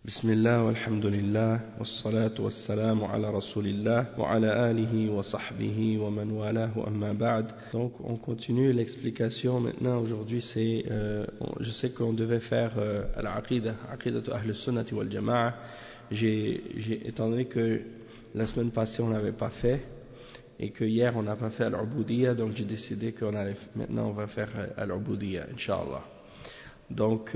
بسم الله والحمد لله والصلاة والسلام على رسول الله وعلى آله وصحبه ومن والاه أما بعد. Donc on continue l'explication maintenant. Aujourd'hui je sais qu'on devait faire al-aqidah, aqidatu ahl sunnati wal jama'a. Étant donné que la semaine passée on n'avait pas fait et que hier on n'a pas fait al-ubudiyya, donc j'ai décidé maintenant on va faire al-ubudiyya, Inch'Allah. Donc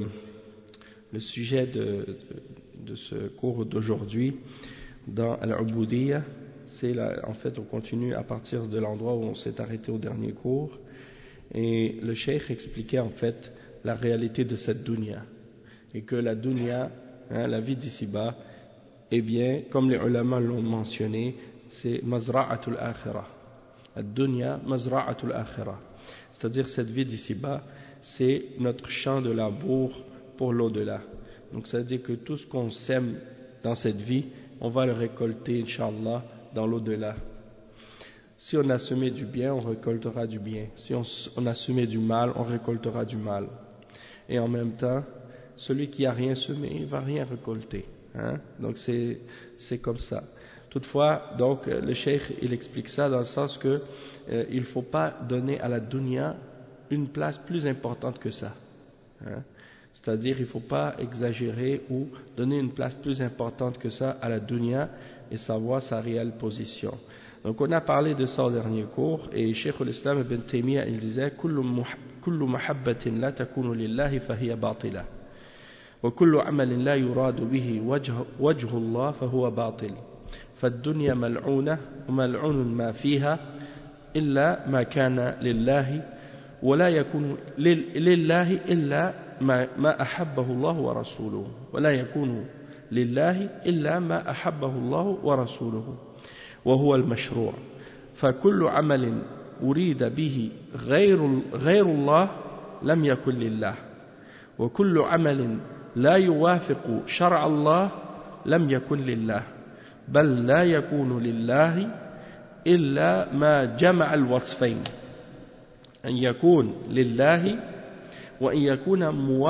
le sujet de ce cours d'aujourd'hui dans Al-Ubudiyya, en fait on continue à partir de l'endroit où on s'est arrêté au dernier cours, et le cheikh expliquait en fait la réalité de cette dunya, et que la dunya, la vie d'ici-bas, eh bien, comme les ulama l'ont mentionné, c'est mazra'atul akhirah. La dunya mazra'atul akhirah, c'est-à-dire cette vie d'ici-bas, c'est notre champ de labour pour l'au-delà. Donc ça veut dire que tout ce qu'on sème dans cette vie, on va le récolter, Inch'Allah, dans l'au-delà. Si on a semé du bien, on récoltera du bien. Si on a semé du mal, on récoltera du mal. Et en même temps, celui qui a rien semé, il va rien récolter. Donc c'est comme ça. Toutefois, donc le cheikh, il explique ça dans le sens que il faut pas donner à la dunya une place plus importante que ça. C'est-à-dire, il ne faut pas exagérer ou donner une place plus importante que ça à la dunya et savoir sa réelle position. Donc, on a parlé de ça au dernier cours, et Cheikh al-Islam ibn Taymiyyah, il disait kullu mahabbatin la takunu lillahi fahiya batila wa kullu amalin la yuradu bihi wajhu Allah fahuwa batil فالدنيا ملعونة وملعون ما فيها إلا ما كان لله ولا يكون لله إلا ما أحبه الله ورسوله ولا يكون لله إلا ما أحبه الله ورسوله وهو المشروع فكل عمل أريد به غير الله لم يكن لله وكل عمل لا يوافق شرع الله لم يكن لله بل لا يكون لله إلا ما جمع الوصفين أن يكون لله وأن يكون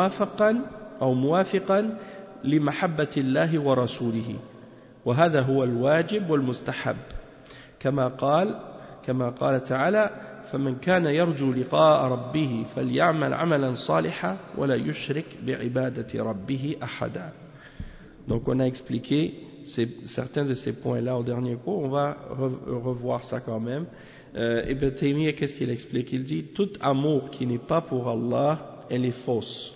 موافقا لمحبة الله ورسوله وهذا هو الواجب والمستحب كما قال تعالى فمن كان يرجو لقاء ربه فليعمل عملا صالحا ولا يشرك بعبادة ربه أحدا. Donc on a expliqué certains de ces points-là au dernier cours, on va revoir ça quand même. Ibn Taymiyyah, qu'est-ce qu'il explique? Il dit tout amour qui n'est pas pour Allah, elle est fausse.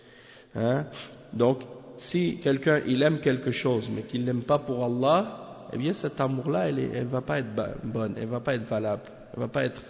Donc, si quelqu'un il aime quelque chose mais qu'il l'aime pas pour Allah, eh bien cet amour-là, elle va pas être bonne, elle va pas être valable, elle va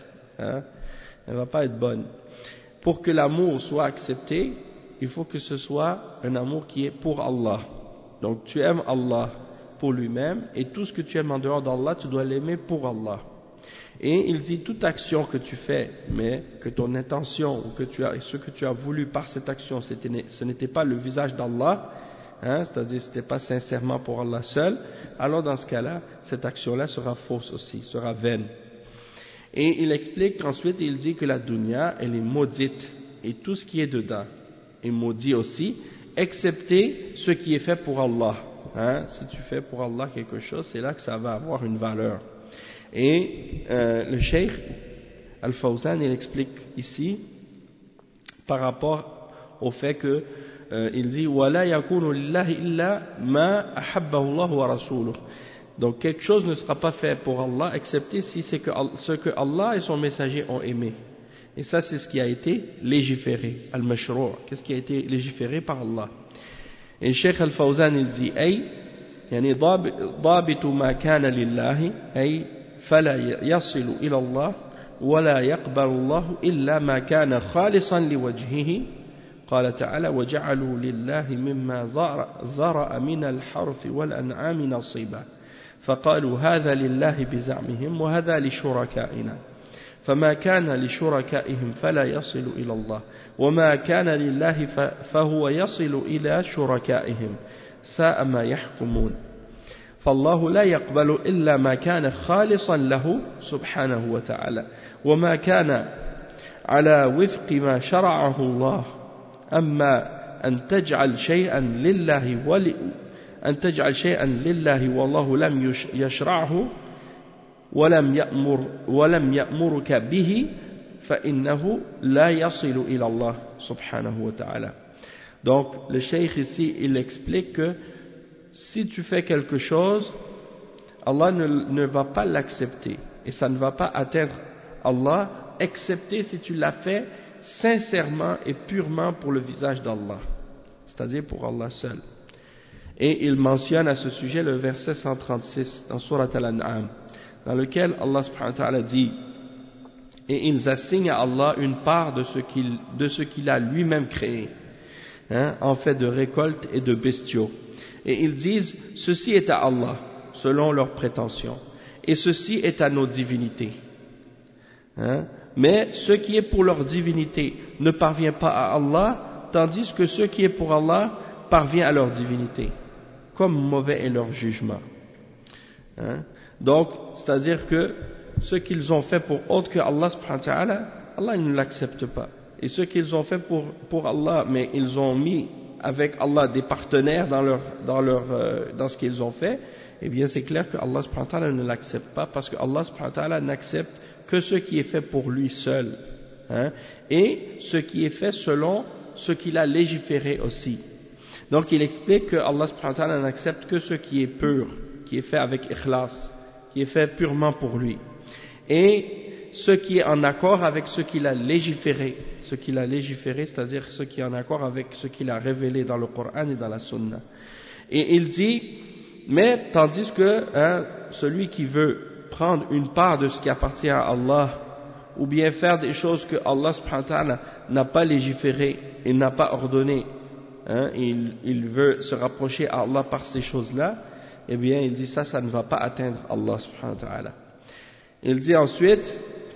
pas être bonne. Pour que l'amour soit accepté, il faut que ce soit un amour qui est pour Allah. Donc, tu aimes Allah pour lui-même, et tout ce que tu aimes en dehors d'Allah, tu dois l'aimer pour Allah. Et il dit toute action que tu fais, mais que ton intention ou ce que tu as voulu par cette action, ce n'était pas le visage d'Allah, c'est-à-dire c'était pas sincèrement pour Allah seul, alors dans ce cas-là, cette action-là sera fausse aussi, sera vaine. Et il explique qu'ensuite il dit que la dunya, elle est maudite, et tout ce qui est dedans est maudit aussi, excepté ce qui est fait pour Allah. Si tu fais pour Allah quelque chose, c'est là que ça va avoir une valeur. Et le cheikh Al-Fawzan, il explique ici par rapport au fait que il dit وَلَا يَكُونُ لِلَّهِ إِلَّا مَا أَحَبَّهُ اللَّهُ وَرَسُولُهُ. Donc quelque chose ne sera pas fait pour Allah excepté si c'est ce que Allah et son messager ont aimé. Et ça c'est ce qui a été légiféré, al-mashrou', qu'est-ce qui a été légiféré par Allah. Et le cheikh Al-Fawzan il dit يعني ضابط ما كان لله أي فلا يصل إلى الله ولا يقبل الله إلا ما كان خالصا لوجهه قال تعالى وجعلوا لله مما ذرأ من الحرث والأنعام نصيبا فقالوا هذا لله بزعمهم وهذا لشركائنا فما كان لشركائهم فلا يصل إلى الله وما كان لله فهو يصل إلى شركائهم ساء ما يحكمون فالله لا يقبل إلا ما كان خالصا له سبحانه وتعالى وما كان على وفق ما شرعه الله أما أن تجعل شيئا لله والله لم يشرعه ولم يأمرك به فإنه لا يصل إلى الله سبحانه وتعالى. Donc le cheikh ici il explique que si tu fais quelque chose, Allah ne va pas l'accepter et ça ne va pas atteindre Allah, excepté si tu l'as fait sincèrement et purement pour le visage d'Allah, c'est-à-dire pour Allah seul. Et il mentionne à ce sujet le verset 136 dans Surat Al-An'am, dans lequel Allah subhanahu wa ta'ala dit: et ils assignent à Allah une part de ce qu'il a lui-même créé, en fait de récoltes et de bestiaux. Et ils disent: ceci est à Allah, selon leurs prétentions, et ceci est à nos divinités. Mais ce qui est pour leur divinité ne parvient pas à Allah, tandis que ce qui est pour Allah parvient à leur divinité. Comme mauvais est leur jugement. Donc, c'est-à-dire que ce qu'ils ont fait pour autre que Allah subhanahu wa ta'ala, Allah ne l'accepte pas. Et ce qu'ils ont fait pour Allah, mais ils ont mis avec Allah des partenaires dans ce qu'ils ont fait, eh bien c'est clair que Allah subhanahu wa ta'ala ne l'accepte pas, parce que Allah subhanahu wa ta'ala n'accepte que ce qui est fait pour lui seul, et ce qui est fait selon ce qu'il a légiféré aussi. Donc il explique que Allah subhanahu wa ta'ala n'accepte que ce qui est pur, qui est fait avec ikhlas, qui est fait purement pour lui, et ce qui est en accord avec ce qu'il a légiféré, c'est-à-dire ce qui est en accord avec ce qu'il a révélé dans le Coran et dans la Sunna. Et il dit, mais tandis que celui qui veut prendre une part de ce qui appartient à Allah, ou bien faire des choses que Allah subhanahu wa ta'ala n'a pas légiféré et n'a pas ordonné, il veut se rapprocher à Allah par ces choses-là, eh bien il dit ça ne va pas atteindre Allah subhanahu wa ta'ala. Il dit ensuite: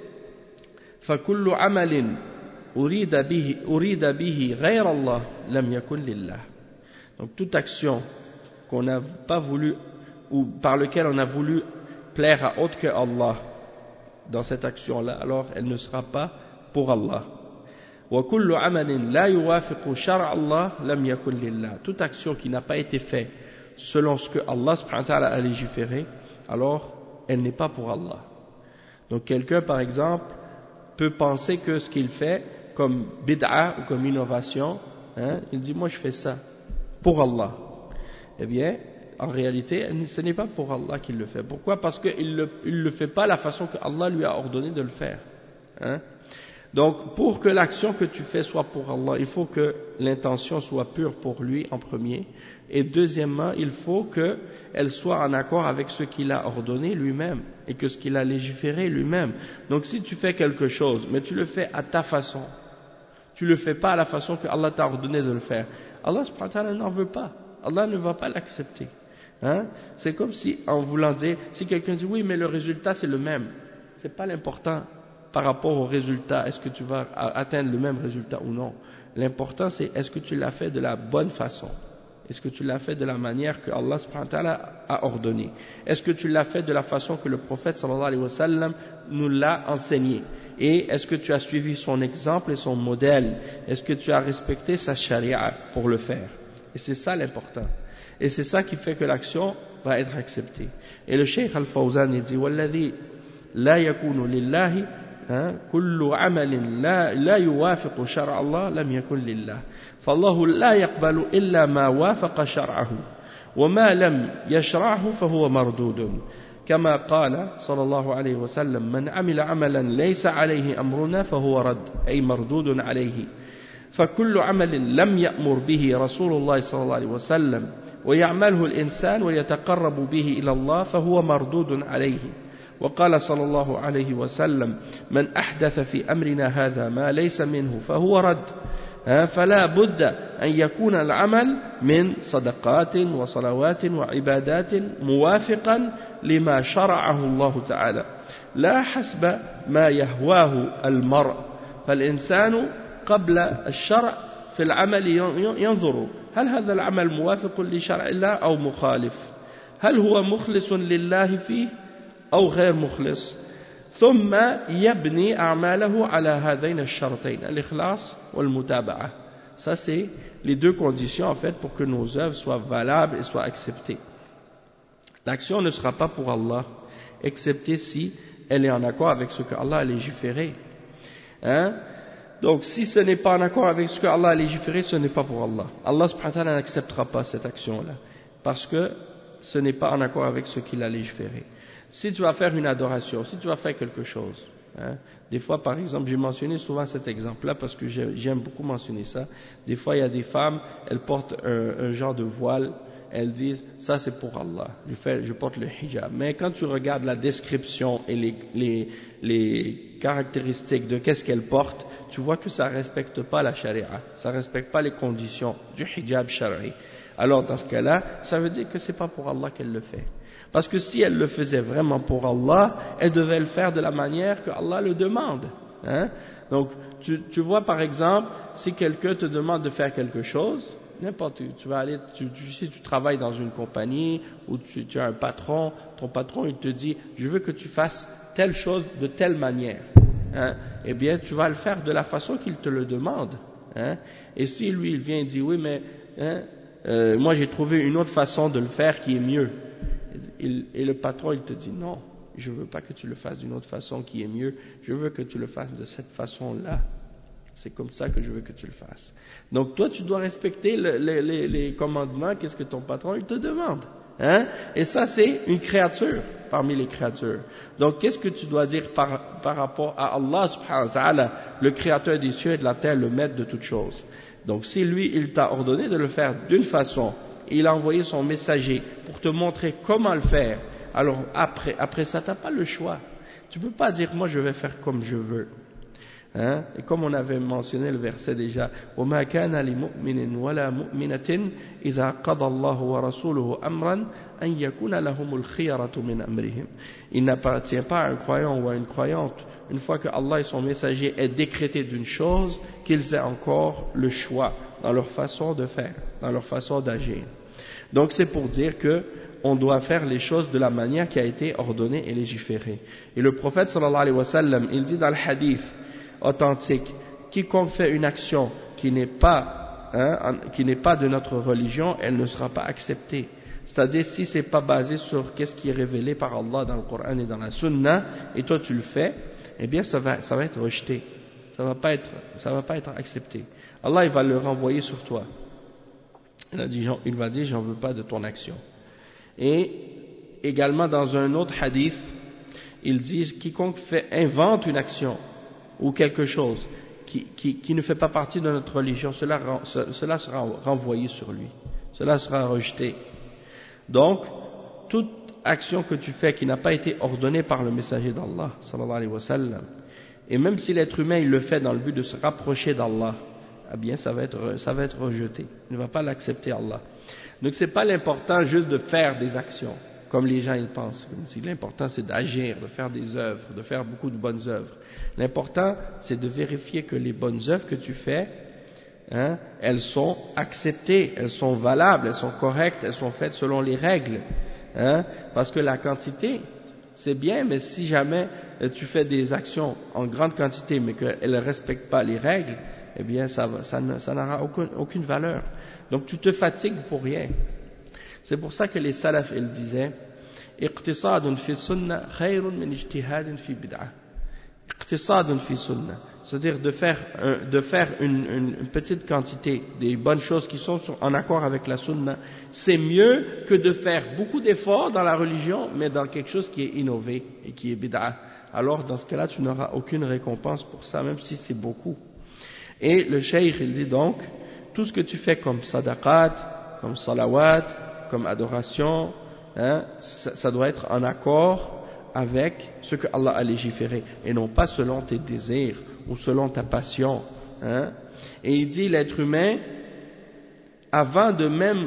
فَكُلُّ عَمَلٍ أُرِيدَ بِهِ غَيْرَ اللَّهِ لَمْ يَكُنْ لِلَّهِ. Donc toute action qu'on n'a pas voulu, ou par laquelle on a voulu plaire à autre que Allah, dans cette action-là, alors elle ne sera pas pour Allah. وَكُلُّ عَمَلٍ لَا يُوَافِقُ شَرْعَ اللَّهِ لَمْ يَكُنْ لِلَّهِ. Toute action qui n'a pas été faite selon ce que Allah subhanahu wa ta'ala a légiféré, alors elle n'est pas pour Allah. Donc quelqu'un par exemple peut penser que ce qu'il fait comme bid'a ou comme innovation, il dit moi je fais ça pour Allah. Eh bien en réalité ce n'est pas pour Allah qu'il le fait. Pourquoi? Parce qu'il ne le fait pas la façon que Allah lui a ordonné de le faire. Donc pour que l'action que tu fais soit pour Allah, il faut que l'intention soit pure pour lui en premier, et deuxièmement il faut qu'elle soit en accord avec ce qu'il a ordonné lui-même et que ce qu'il a légiféré lui-même. Donc si tu fais quelque chose mais tu le fais à ta façon, tu le fais pas à la façon que Allah t'a ordonné de le faire, Allah subhanahu wa ta'ala n'en veut pas, Allah ne va pas l'accepter. C'est comme si en voulant dire, si quelqu'un dit oui mais le résultat c'est le même, c'est pas l'important par rapport au résultat, est-ce que tu vas atteindre le même résultat ou non. L'important c'est est-ce que tu l'as fait de la bonne façon, est-ce que tu l'as fait de la manière que Allah subhanahu wa ta'ala a ordonné, est-ce que tu l'as fait de la façon que le prophète sallallahu alayhi wa sallam nous l'a enseigné, et est-ce que tu as suivi son exemple et son modèle, est-ce que tu as respecté sa charia pour le faire. Et c'est ça l'important, et c'est ça qui fait que l'action va être acceptée. Et le Cheikh Al-Fawzan il dit وَالَّذِي لَا يَكُونُ لِلَّهِ كل عمل لا يوافق شرع الله لم يكن لله فالله لا يقبل إلا ما وافق شرعه وما لم يشرعه فهو مردود كما قال صلى الله عليه وسلم من عمل عملا ليس عليه أمرنا فهو رد أي مردود عليه فكل عمل لم يأمر به رسول الله صلى الله عليه وسلم ويعمله الإنسان ويتقرب به إلى الله فهو مردود عليه وقال صلى الله عليه وسلم من أحدث في أمرنا هذا ما ليس منه فهو رد فلا بد أن يكون العمل من صدقات وصلوات وعبادات موافقا لما شرعه الله تعالى لا حسب ما يهواه المرء فالإنسان قبل الشرع في العمل ينظر هل هذا العمل موافق لشرع الله أو مخالف هل هو مخلص لله فيه أو غير مخلص ثم يبني أعماله على هذين الشرطين الإخلاص والمتابعة Ça, c'est les deux conditions, en fait, pour que nos œuvres soient valables et soient acceptées. L'action ne sera pas pour Allah, excepté si elle est en accord avec ce que Allah a légiféré. Hein? Donc, si ce n'est pas en accord avec ce que Allah a légiféré, ce n'est pas pour Allah. Allah subhanahu wa ta'ala n'acceptera pas cette action-là, parce que ce n'est pas en accord avec ce qu'il a légiféré. Si tu vas faire une adoration, si tu vas faire quelque chose, hein, des fois, par exemple, j'ai mentionné souvent cet exemple-là parce que j'aime beaucoup mentionner ça. Des fois, il y a des femmes, elles portent un genre de voile, elles disent, ça c'est pour Allah, je porte le hijab. Mais quand tu regardes la description et les caractéristiques de qu'est-ce qu'elles portent, tu vois que ça ne respecte pas la charia, ça ne respecte pas les conditions du hijab shari. Alors dans ce cas-là, ça veut dire que c'est pas pour Allah qu'elle le fait. Parce que si elle le faisait vraiment pour Allah, elle devait le faire de la manière que Allah le demande. Hein? Donc, tu vois par exemple, si quelqu'un te demande de faire quelque chose, n'importe où, tu vas aller, si tu travailles dans une compagnie ou tu as un patron, ton patron il te dit, je veux que tu fasses telle chose de telle manière. Hein? Eh bien, tu vas le faire de la façon qu'il te le demande. Hein? Et si lui il vient et dit, oui mais moi j'ai trouvé une autre façon de le faire qui est mieux. Et le patron il te dit non, je ne veux pas que tu le fasses d'une autre façon qui est mieux, je veux que tu le fasses de cette façon-là. C'est comme ça que je veux que tu le fasses. Donc toi tu dois respecter les commandements, qu'est-ce que ton patron il te demande. Hein? Et ça c'est une créature parmi les créatures. Donc qu'est-ce que tu dois dire par rapport à Allah subhanahu wa ta'ala, le créateur des cieux et de la terre, le maître de toutes choses. Donc si lui il t'a ordonné de le faire d'une façon, il a envoyé son messager pour te montrer comment le faire, alors après ça, tu n'as pas le choix. Tu ne peux pas dire, moi je vais faire comme je veux. Hein? Et comme on avait mentionné le verset déjà, وَمَا كَانَ لِمُؤْمِنٍ وَلَا مُؤْمِنَةٍ إِذَا قَضَى اللَّهُ وَرَسُولُهُ أَمْرًا أَنْ يَكُونَ لَهُمُ الْخِيَرَةُ مِنْ أَمْرِهِمْ. Il n'appartient pas à un croyant ou à une croyante, une fois que Allah et son messager aient décrété d'une chose, qu'ils aient encore le choix dans leur façon de faire, dans leur façon d'agir. Donc c'est pour dire que on doit faire les choses de la manière qui a été ordonnée et légiférée. Et le prophète sallallahu alayhi wa sallam, il dit dans le hadith authentique, quiconque fait une action qui n'est pas de notre religion, elle ne sera pas acceptée. C'est-à-dire si c'est pas basé sur qu'est-ce qui est révélé par Allah dans le Coran et dans la Sunna, et toi tu le fais, eh bien ça va être rejeté, ça va pas être accepté. Allah il va le renvoyer sur toi. Il va dire j'en veux pas de ton action. Et également dans un autre hadith, il dit quiconque invente une action ou quelque chose qui ne fait pas partie de notre religion, cela sera renvoyé sur lui, cela sera rejeté. Donc, toute action que tu fais qui n'a pas été ordonnée par le messager d'Allah, sallallahu alayhi wa sallam, et même si l'être humain il le fait dans le but de se rapprocher d'Allah, eh bien ça va être rejeté, il ne va pas l'accepter Allah. Donc c'est pas l'important juste de faire des actions, comme les gens ils pensent. L'important c'est d'agir, de faire des œuvres, de faire beaucoup de bonnes œuvres. L'important c'est de vérifier que les bonnes œuvres que tu fais, hein, elles sont acceptées, elles sont valables, elles sont correctes, elles sont faites selon les règles. Hein, parce que la quantité, c'est bien, mais si jamais tu fais des actions en grande quantité mais qu'elles ne respectent pas les règles, eh bien ça n'aura aucune valeur. Donc tu te fatigues pour rien. C'est pour ça que les salafs ils disaient iqtisadun fi sunnah khayrun min ijtihadin fi bid'ah. Iqtisadun fi sunnah, c'est-à-dire de faire une petite quantité des bonnes choses qui sont en accord avec la sunna, c'est mieux que de faire beaucoup d'efforts dans la religion mais dans quelque chose qui est innové et qui est bid'ah. Alors dans ce cas-là tu n'auras aucune récompense pour ça, même si c'est beaucoup. Et le cheikh il dit donc tout ce que tu fais comme sadaqat, comme salawat, comme adoration, hein, ça doit être en accord avec ce que Allah a légiféré et non pas selon tes désirs ou selon ta passion. Hein. Et il dit l'être humain, avant de même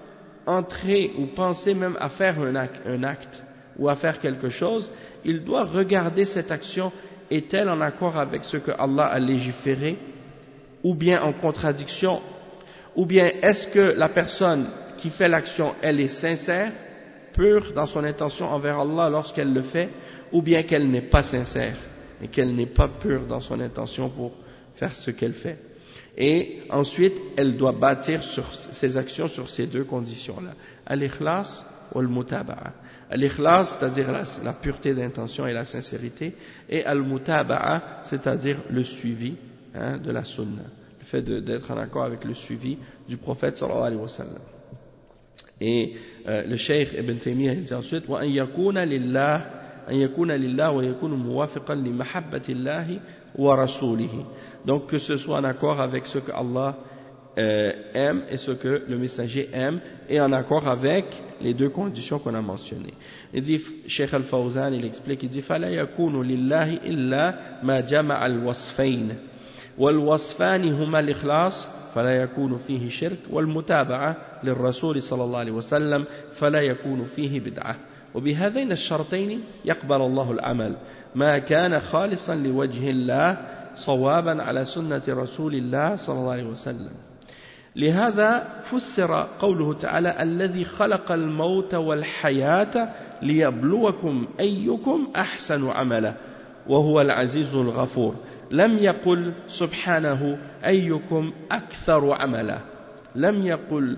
entrer ou penser même à faire un acte ou à faire quelque chose, il doit regarder cette action, est-elle en accord avec ce que Allah a légiféré ou bien en contradiction, ou bien est-ce que la personne qui fait l'action, elle est sincère, pure dans son intention envers Allah lorsqu'elle le fait, ou bien qu'elle n'est pas sincère et qu'elle n'est pas pure dans son intention pour faire ce qu'elle fait. Et ensuite, elle doit bâtir sur ses actions sur ces deux conditions-là. Al-ikhlas ou al-mutaba'a. Al-ikhlas, c'est-à-dire la pureté d'intention et la sincérité, et al-mutaba'a, c'est-à-dire le suivi de la sunna, le fait d'être en accord avec le suivi du prophète sallallahu alayhi wa sallam. Et le Cheikh Ibn Taymiyyah dit ensuite وأن يكون لله ويكون موافقا لمحبة الله ورسوله. Donc que ce soit en accord avec ce que Allah aime et ce que le messager aime, et en accord avec les deux conditions qu'on a mentionnées. Il dit, Cheikh Al-Fawzan, il explique, il dit فلا يكون لله إلا ما جمع الوصفين والوصفان هما الإخلاص فلا يكون فيه شرك والمتابعة للرسول صلى الله عليه وسلم فلا يكون فيه بدعة وبهذين الشرطين يقبل الله العمل ما كان خالصا لوجه الله صوابا على سنة رسول الله صلى الله عليه وسلم. لهذا فسر قوله تعالى الذي خلق الموت والحياة ليبلوكم أيكم أحسن عملا وهو العزيز الغفور. لم يقل سبحانه أيكم أكثر عملا، لم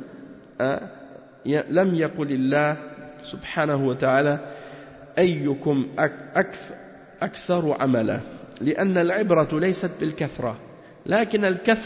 يقل الله سبحانه وتعالى أيكم أكثر عملا، لأن العبرة ليست بالكثرة لكن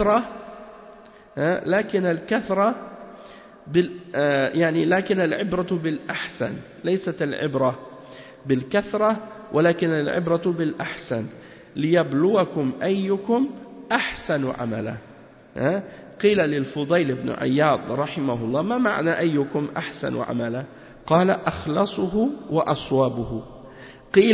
العبرة بالأحسن، ليست العبرة بالكثرة ولكن العبرة بالأحسن. ليبلوكم أيكم أحسن عملا. قيل للفضيل بن عياض رحمه الله ما معنى أيكم أحسن عملا؟ قال أخلصه وأصوابه. قيل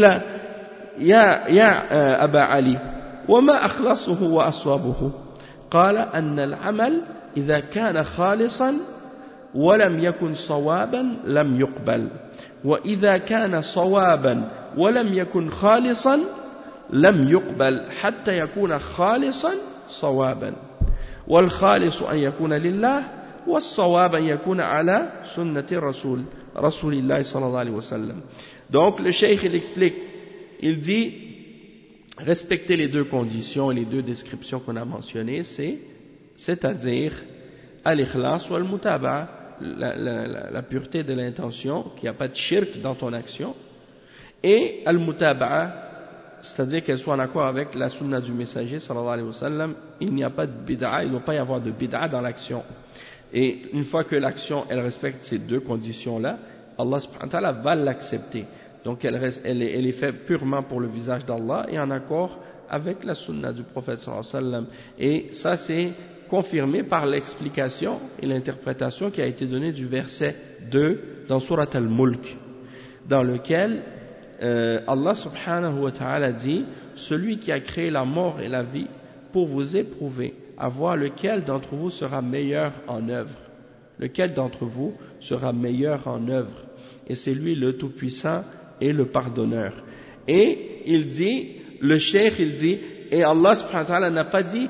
يا أبا علي وما أخلصه وأصوابه؟ قال أن العمل إذا كان خالصا ولم يكن صوابا لم يقبل، وإذا كان صوابا ولم يكن خالصا لم يقبل حتى يكون خالصا صوابا، والخالص أن يكون لله والصواب أن يكون على سنة رسول الله صلى الله عليه وسلم. Donc le cheikh il explique, il dit respecter les deux conditions et les deux descriptions qu'on a mentionnées, c'est-à-dire al-ikhlas ou al-mutaba'a, la pureté de l'intention, qu'il n'y a pas de shirk dans ton action, et al-mutaba'a, c'est-à-dire qu'elle soit en accord avec la sunna du messager sallallahu alayhi wa sallam. Il n'y a pas de bid'a, il ne doit pas y avoir de bid'a dans l'action. Et une fois que l'action elle respecte ces deux conditions-là, Allah subhanahu wa ta'ala va l'accepter. Donc elle est faite purement pour le visage d'Allah et en accord avec la sunna du prophète sallallahu alayhi wa sallam. Et ça c'est confirmé par l'explication et l'interprétation qui a été donnée du verset 2 dans Surat Al-Mulk, dans lequel Allah subhanahu wa ta'ala dit: celui qui a créé la mort et la vie pour vous éprouver, à voir lequel d'entre vous sera meilleur en œuvre. Lequel d'entre vous sera meilleur en œuvre? Et c'est lui le tout-puissant et le pardonneur. Et il dit, le cheikh il dit, et Allah subhanahu wa ta'ala n'a pas dit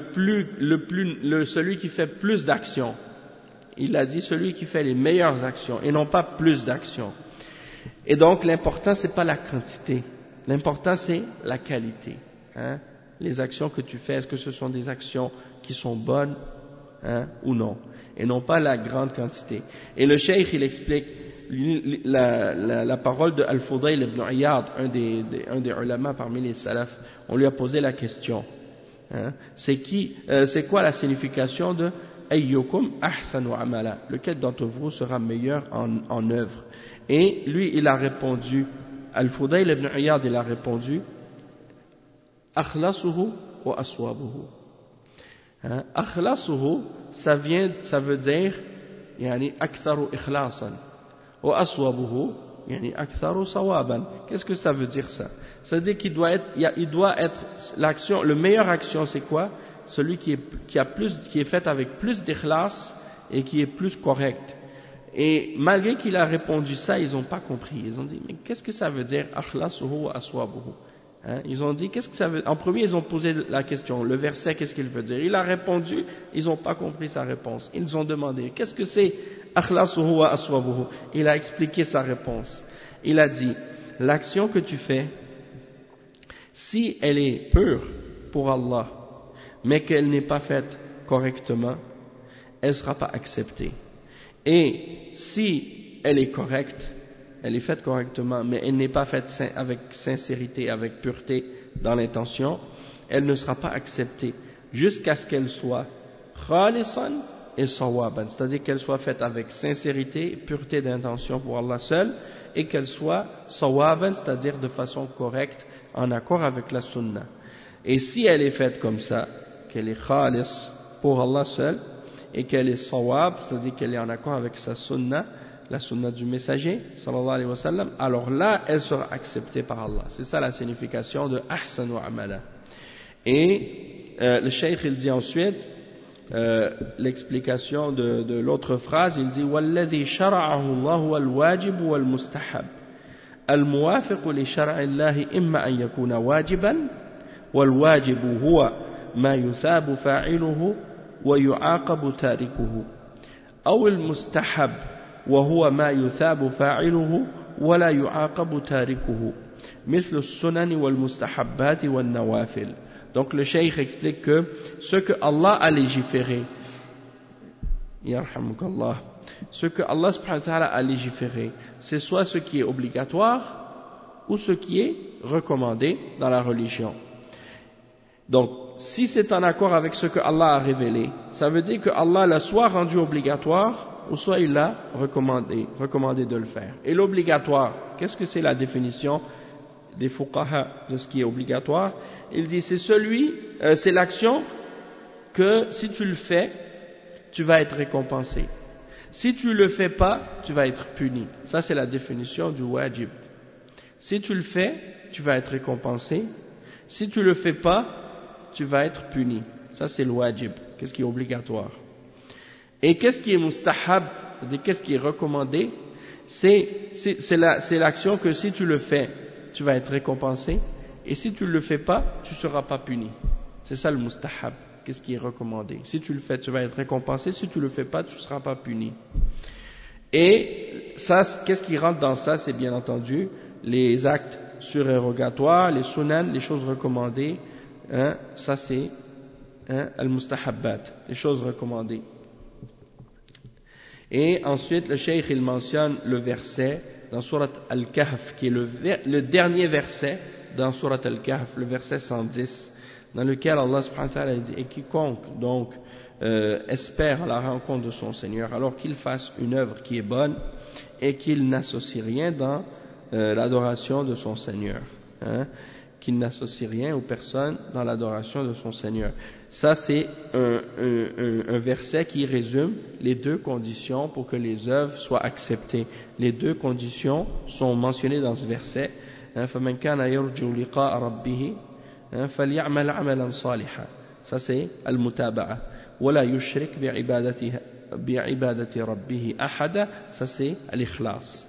celui qui fait plus d'actions. Il a dit celui qui fait les meilleures actions et non pas plus d'actions. Et donc l'important c'est pas la quantité, l'important c'est la qualité. Les actions que tu fais, est-ce que ce sont des actions qui sont bonnes ou non, et non pas la grande quantité. Et le cheikh il explique la parole de Al-Fudayl ibn Iyad, un des ulama parmi les salafs. On lui a posé la question, c'est quoi la signification de ayyukum ahsanu amala, lequel d'entre vous sera meilleur en œuvre? Et lui il a répondu, Al-Fudayl ibn Iyad il a répondu, akhlasuhu wa aswabuhu. Akhlasuhu, ça veut dire yani aktharu ikhlasan, wa aswabuhu yani aktharu sawaban. Qu'est-ce que ça veut dire ça? Ça veut dire qu'il doit être l'action, le meilleure action c'est quoi? Celui qui est fait avec plus d'ikhlas et qui est plus correct. Et malgré qu'il a répondu ça, ils n'ont pas compris. Ils ont dit, mais qu'est-ce que ça veut dire akhlasuhu wa aswabuhu? Ils ont dit, qu'est-ce que ça veut dire? En premier, ils ont posé la question, le verset, qu'est-ce qu'il veut dire? Il a répondu, ils n'ont pas compris sa réponse. Ils ont demandé, qu'est-ce que c'est akhlasuhu wa aswabuhu? Il a expliqué sa réponse. Il a dit, l'action que tu fais, si elle est pure pour Allah, mais qu'elle n'est pas faite correctement, elle ne sera pas acceptée. Et si elle est correcte, elle est faite correctement, mais elle n'est pas faite avec sincérité, avec pureté dans l'intention, elle ne sera pas acceptée jusqu'à ce qu'elle soit khalisan et sawaban, c'est-à-dire qu'elle soit faite avec sincérité, pureté d'intention pour Allah seul, et qu'elle soit sawaban, c'est-à-dire de façon correcte, en accord avec la sunna. Et si elle est faite comme ça, qu'elle est khalis pour Allah seul, et qu'elle est sawab, c'est-à-dire qu'elle est en accord avec sa sunna, la sunna du messager, sallallahu alayhi wa sallam, alors là, elle sera acceptée par Allah. C'est ça la signification de ahsanu amala. Et le cheikh, il dit ensuite, l'explication de l'autre phrase, il dit وَالَّذِي شَرَعَهُ اللَّهُ وَالْوَاجِبُ وَالْمُسْتَحَبُ الْمُوَافِقُ لِشَرْعِ اللَّهِ إِمَّا أَنْ يَكُونَ واجبا والواجب هو ما يثاب فاعله ويعاقب تاركه أو المستحب وهو ما يثاب فاعله ولا يعاقب تاركه مثل السنن والمستحبات والنوافل. Donc le cheikh explique que ce que Allah a légiféré, ce que Allah subhanahu wa ta'ala a légiféré, c'est soit ce qui est obligatoire ou ce qui est recommandé dans la religion. Donc si c'est en accord avec ce que Allah a révélé, ça veut dire que Allah l'a soit rendu obligatoire ou soit il l'a recommandé de le faire. Et l'obligatoire, qu'est-ce que c'est la définition des fuqaha de ce qui est obligatoire? Il dit c'est l'action que si tu le fais, tu vas être récompensé. Si tu le fais pas, tu vas être puni. Ça c'est la définition du wajib. Si tu le fais, tu vas être récompensé. Si tu le fais pas, tu vas être puni. Ça c'est le wajib, qu'est-ce qui est obligatoire. Et qu'est-ce qui est mustahab, qu'est-ce qui est recommandé? C'est l'action que si tu le fais, tu vas être récompensé, et si tu ne le fais pas, tu ne seras pas puni. C'est ça le mustahab, qu'est-ce qui est recommandé. Si tu le fais, tu vas être récompensé, si tu ne le fais pas, tu ne seras pas puni. Et ça, qu'est-ce qui rentre dans ça? C'est bien entendu les actes surérogatoires, les sunan, les choses recommandées, ça c'est al-mustahabbat, les choses recommandées. Et ensuite, le cheikh il mentionne le verset dans Surat Al-Kahf, qui est le dernier verset dans Surat Al-Kahf, le verset 110, dans lequel Allah subhanahu wa ta'ala dit: et quiconque donc espère à la rencontre de son Seigneur, alors qu'il fasse une œuvre qui est bonne et qu'il n'associe rien dans l'adoration de son Seigneur, qu'il n'associe rien aux personnes dans l'adoration de son Seigneur. Ça c'est un verset qui résume les deux conditions pour que les œuvres soient acceptées. Les deux conditions sont mentionnées dans ce verset. فَمَنْ كَانَ يَرْجُو لِقَاءَ رَبِّهِ فَلْيَعْمَلْ عَمَلًا صَالِحًا. Ça c'est al-mutaba'a. وَلَا يُشْرِكْ بِعِبَادَةِ رَبِّهِ أَحَدًا. Ça c'est al-ikhlas.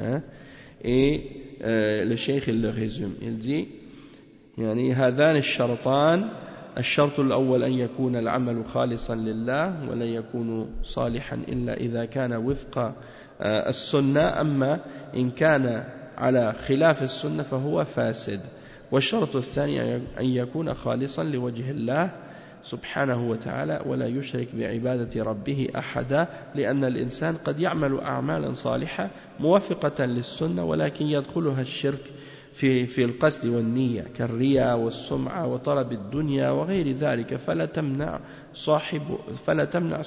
Et le cheikh il le résume. Il dit يعني هذان الشرطان الشرط الأول أن يكون العمل خالصا لله ولا يكون صالحا إلا إذا كان وفق السنة أما إن كان على خلاف السنة فهو فاسد والشرط الثاني أن يكون خالصا لوجه الله سبحانه وتعالى ولا يشرك بعبادة ربه أحدا لأن الإنسان قد يعمل أعمالا صالحة موافقة للسنة ولكن يدخلها الشرك في القصد والنية كالرياء والسمعة وطلب الدنيا وغير ذلك فلا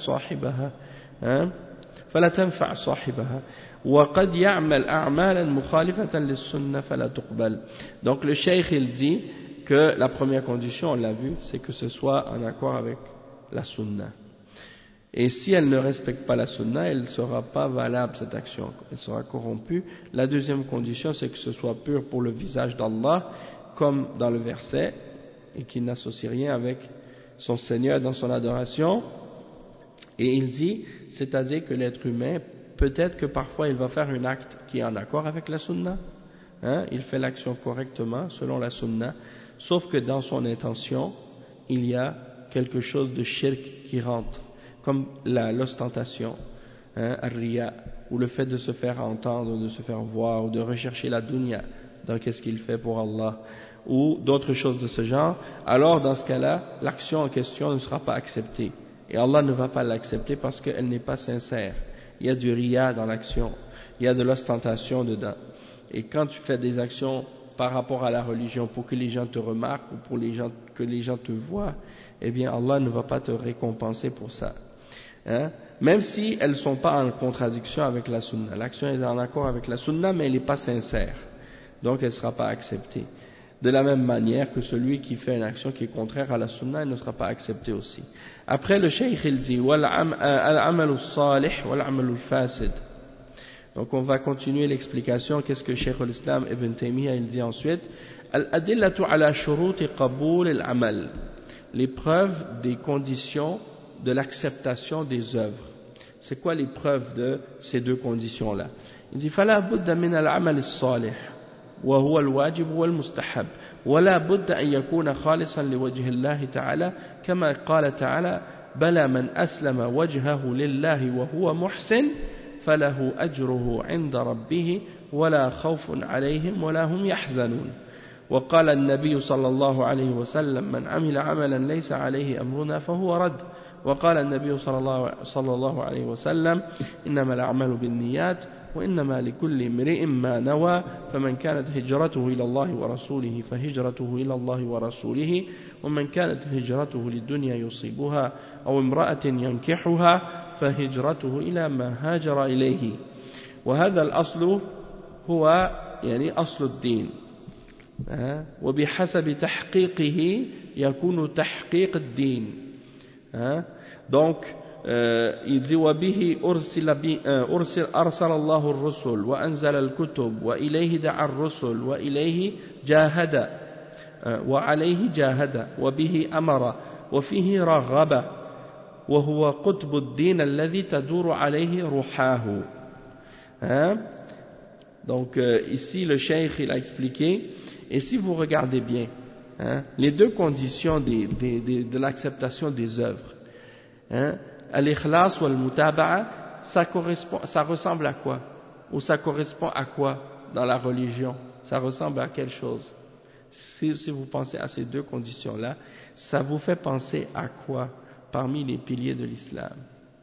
تنفع صاحبها وقد يعمل أعمالا مخالفة للسنة فلا تقبل. Donc le cheikh il dit que la première condition, on l'a vu, c'est que ce soit en accord avec la sunna. Et si elle ne respecte pas la sunna, elle ne sera pas valable cette action, elle sera corrompue. La deuxième condition, c'est que ce soit pur pour le visage d'Allah, comme dans le verset, et qu'il n'associe rien avec son Seigneur dans son adoration. Et il dit, c'est-à-dire que l'être humain, peut-être que parfois il va faire un acte qui est en accord avec la sunna, il fait l'action correctement selon la sunna, sauf que dans son intention, il y a quelque chose de shirk qui rentre, comme l'ostentation, ar-riya, ou le fait de se faire entendre, de se faire voir, ou de rechercher la dunya dans qu'est-ce qu'il fait pour Allah, ou d'autres choses de ce genre, alors dans ce cas-là, l'action en question ne sera pas acceptée. Et Allah ne va pas l'accepter parce qu'elle n'est pas sincère. Il y a du riya dans l'action, il y a de l'ostentation dedans. Et quand tu fais des actions par rapport à la religion pour que les gens te remarquent ou pour que les gens te voient, eh bien Allah ne va pas te récompenser pour ça. Hein? Même si elles ne sont pas en contradiction avec la sunna. L'action est en accord avec la sunna, mais elle n'est pas sincère. Donc elle ne sera pas acceptée. De la même manière que celui qui fait une action qui est contraire à la sunna, elle ne sera pas acceptée aussi. Après, le cheikh il dit al-amalu salih wal-amalu fasid. Donc on va continuer l'explication. Qu'est-ce que Cheikh al-Islam Ibn Taymiyyah il dit ensuite? Al-adillatu ala shuruti qabul al-amal. Les preuves des conditions de l'acceptation des œuvres. C'est quoi les preuves de ces deux conditions-là? Il dit فلا بد من العمل الصالح وهو الواجب والمستحب ولا بد أن يكون خالصا لوجه الله تعالى كما قال تعالى بلى من أسلم وجهه لله وهو محسن فله أجره عند ربه ولا خوف عليهم ولا هم يحزنون وقال النبي صلى الله عليه وسلم من عمل عملا ليس عليه أمرنا فهو رد وقال النبي صلى الله عليه وسلم إنما الأعمال بالنيات وإنما لكل امرئ ما نوى فمن كانت هجرته إلى الله ورسوله فهجرته إلى الله ورسوله ومن كانت هجرته للدنيا يصيبها أو امرأة ينكحها فهجرته إلى ما هاجر إليه وهذا الأصل هو يعني أصل الدين وبحسب تحقيقه يكون تحقيق الدين. Donc il dit وبه أرسل الله الرسل وأنزل الكتب وإليه دعا الرسل وإليه جاهد وعليه جاهد وبه أمر وفيه رغب وهو قطب الدين الذي تدور عليه روحاه. Donc ici le cheikh il a expliqué, et si vous regardez bien les deux conditions de l'acceptation des œuvres, al-ikhlas ou al-mutaba'a, ça ressemble à quoi? Ou ça correspond à quoi dans la religion? Ça ressemble à quelle chose? Si vous pensez à ces deux conditions-là, ça vous fait penser à quoi parmi les piliers de l'islam?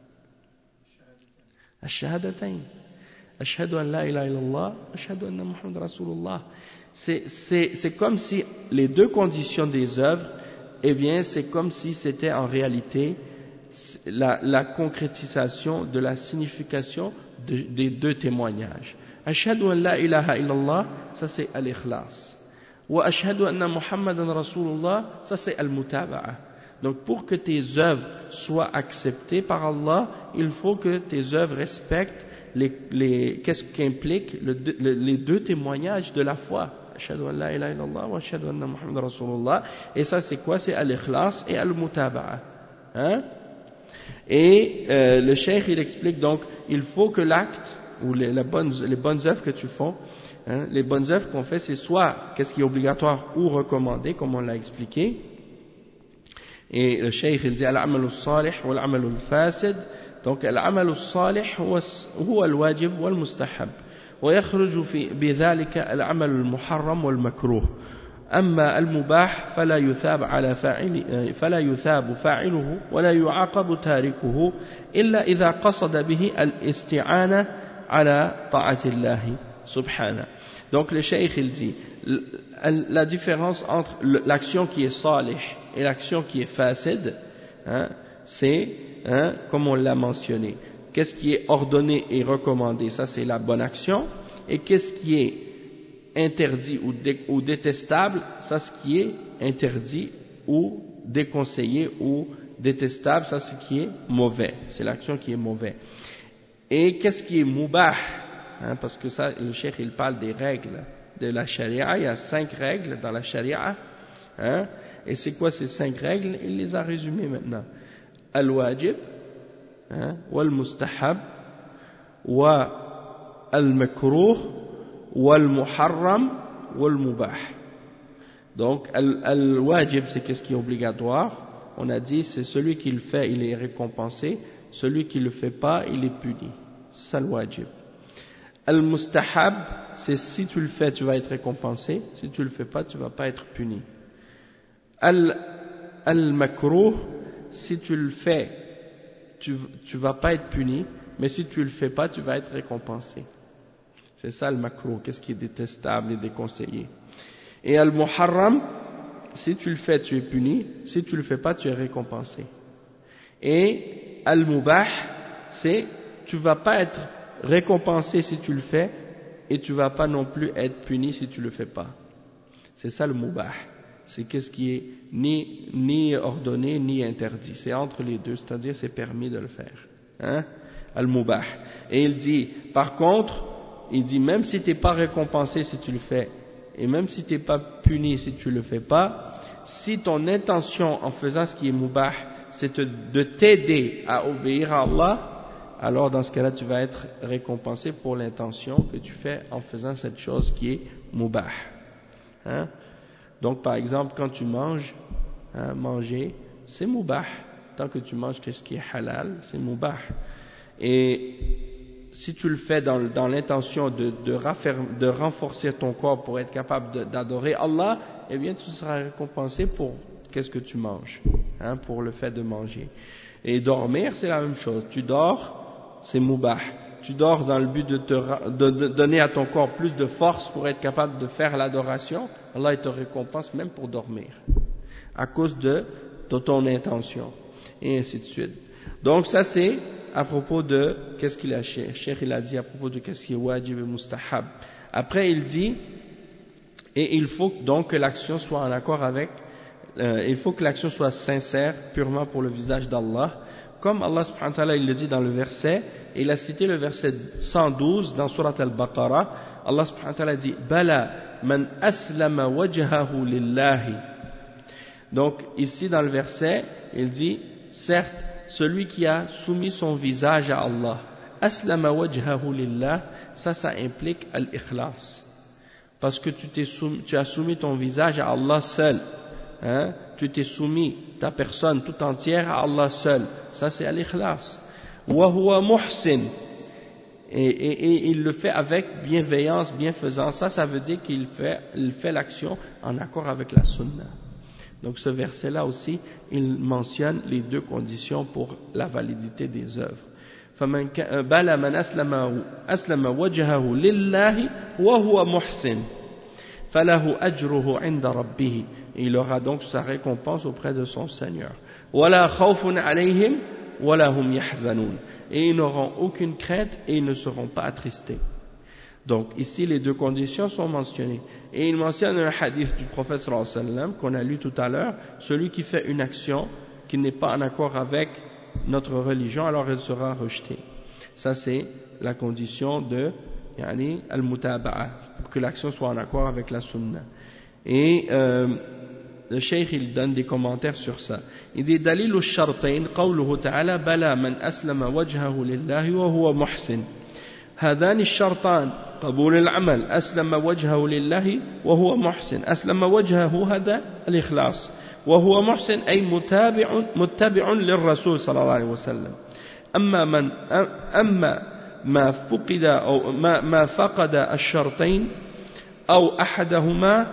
Ash-shahadatayn. Ashhadu an la ilaha illallah, ashhadu anna Muhammad Rasulullah. C'est comme si les deux conditions des œuvres, eh bien, c'est comme si c'était en réalité la concrétisation de la signification des deux témoignages. Ashhadu an la ilaha illallah, ça c'est al-ikhlas. Wa ashhadu anna Muhammadan Rasulullah, ça c'est al-mutaba'a. Donc pour que tes œuvres soient acceptées par Allah, il faut que tes œuvres respectent qu'est-ce qu'implique les deux témoignages de la foi. Ashhadu an la ilaha illallah wa ashhadu anna Muhammadan Rasulullah. Et ça c'est quoi? C'est al-ikhlas et al-mutaba'a. Et le cheikh il explique donc, il faut que l'acte ou les bonnes œuvres que tu fais, les bonnes œuvres qu'on fait, c'est soit qu'est-ce qui est obligatoire ou recommandé, comme on l'a expliqué. Et le cheikh il dit al-amalu salih wal amalu fasid. Donc al-amalu salih huwa al-wajib wal mustahab ويخرج بذلك العمل المحرم والمكروه أما المباح فلا يثاب فاعله ولا يعاقب تاركه إلا إذا قصد به الاستعانة على طاعة الله سبحانه. Donc le cheikh il dit la différence entre l'action qui est salih et l'action qui est fasid, c'est comme on l'a mentionné, qu'est-ce qui est ordonné et recommandé, ça c'est la bonne action, et qu'est-ce qui est interdit ou détestable, ça ce qui est interdit ou déconseillé ou détestable, ça ce qui est mauvais, c'est l'action qui est mauvaise. Et qu'est-ce qui est mubah, parce que ça le cheikh il parle des règles de la charia, il y a 5 règles dans la charia, et c'est quoi ces 5 règles? Il les a résumées maintenant. Al-wajib wal-mustahab wal-makruh wal-muharram wal-mubah. Donc al-wajib c'est qu'est-ce qui est obligatoire? On a dit c'est celui qui le fait il est récompensé, celui qui le fait pas il est puni. C'est ça le wajib. Al-mustahab, c'est si tu le fais, tu vas être récompensé. Si tu le fais pas, tu vas pas être puni. Al-makruh, si tu le fais, tu vas pas être puni, mais si tu le fais pas, tu vas être récompensé. C'est ça le makruh, qu'est-ce qui est détestable et déconseillé. Et al-muharram, si tu le fais, tu es puni, si tu le fais pas, tu es récompensé. Et al-mubah, c'est tu vas pas être récompensé si tu le fais et tu vas pas non plus être puni si tu le fais pas. C'est ça le mubah. C'est qu'est-ce qui est ni ordonné ni interdit. C'est entre les deux, c'est-à-dire c'est permis de le faire. Hein? Al-mubah. Et il dit, par contre, il dit même si tu n'es pas récompensé si tu le fais et même si tu n'es pas puni si tu le fais pas, si ton intention en faisant ce qui est mubah, c'est de t'aider à obéir à Allah, alors dans ce cas-là tu vas être récompensé pour l'intention que tu fais en faisant cette chose qui est mubah. Hein? Donc par exemple quand tu manges, manger c'est mubah, tant que tu manges ce qui est halal c'est mubah. Et si tu le fais dans l'intention de renforcer ton corps pour être capable d'adorer Allah, eh bien tu seras récompensé pour qu'est-ce que tu manges, hein, pour le fait de manger. Et dormir c'est la même chose, tu dors c'est mubah. Tu dors dans le but de donner à ton corps plus de force pour être capable de faire l'adoration. Allah il te récompense même pour dormir, à cause de ton intention, et ainsi de suite. Donc ça c'est à propos de, qu'est-ce qu'il a, Cheikh il a dit à propos de qu'est-ce qui est wajib et mustahab. Après il dit, et il faut donc que l'action soit en accord avec, il faut que l'action soit sincère, purement pour le visage d'Allah. Comme Allah subhanahu wa ta'ala il le dit dans le verset, et il a cité le verset 112 dans Surat al-Baqarah, Allah subhanahu wa ta'ala dit Bala man aslama wajhahu lillahi. Donc ici dans le verset, il dit certes, celui qui a soumis son visage à Allah. Aslama wajhahu lillah, ça implique al-ikhlas. Parce que tu as soumis ton visage à Allah seul. Hein? Tu t'es soumis ta personne tout entière à Allah seul. Ça c'est al-ikhlas. Wa huwa muhsin. Et il le fait avec bienveillance, bienfaisance. Ça veut dire qu'il fait l'action en accord avec la sunna. Donc ce verset-là aussi, il mentionne les deux conditions pour la validité des œuvres. بَلَا مَنْ أَسْلَمَ وَجْهَهُ لِلَّهِ وَهُوَ مُحْسِنٌ فَلَهُ أَجْرُهُ عِنْدَ رَبِّهِ. Et il aura donc sa récompense auprès de son Seigneur. وَلَا خَوْفٌ عَلَيْهِمْ وَلَا هُمْ يَحْزَنُونَ. Et ils n'auront aucune crainte et ils ne seront pas attristés. Donc ici les deux conditions sont mentionnées. Et il mentionne un hadith du prophète sallallahu alayhi wa sallam qu'on a lu tout à l'heure, celui qui fait une action qui n'est pas en accord avec notre religion, alors elle sera rejetée. Ça c'est la condition de al-mutaba'a, pour que l'action soit en accord avec la sunna. Et le cheikh il donne des commentaires sur ça. Il dit dalilu ash-shartayn qawluhu ta'ala bala man aslama wajhahu lillahi wa huwa muhsin. هذان الشرطان قبول العمل أسلم وجهه لله وهو محسن. أسلم وجهه هذا الإخلاص وهو محسن أي متبع للرسول صلى الله عليه وسلم. أما ما فقد الشرطين أو أحدهما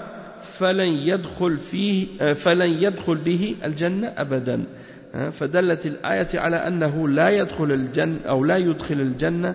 فلن يدخل به الجنة أبدا. فدلت الآية على أنه لا يدخل الجنة أو لا يدخل الجنة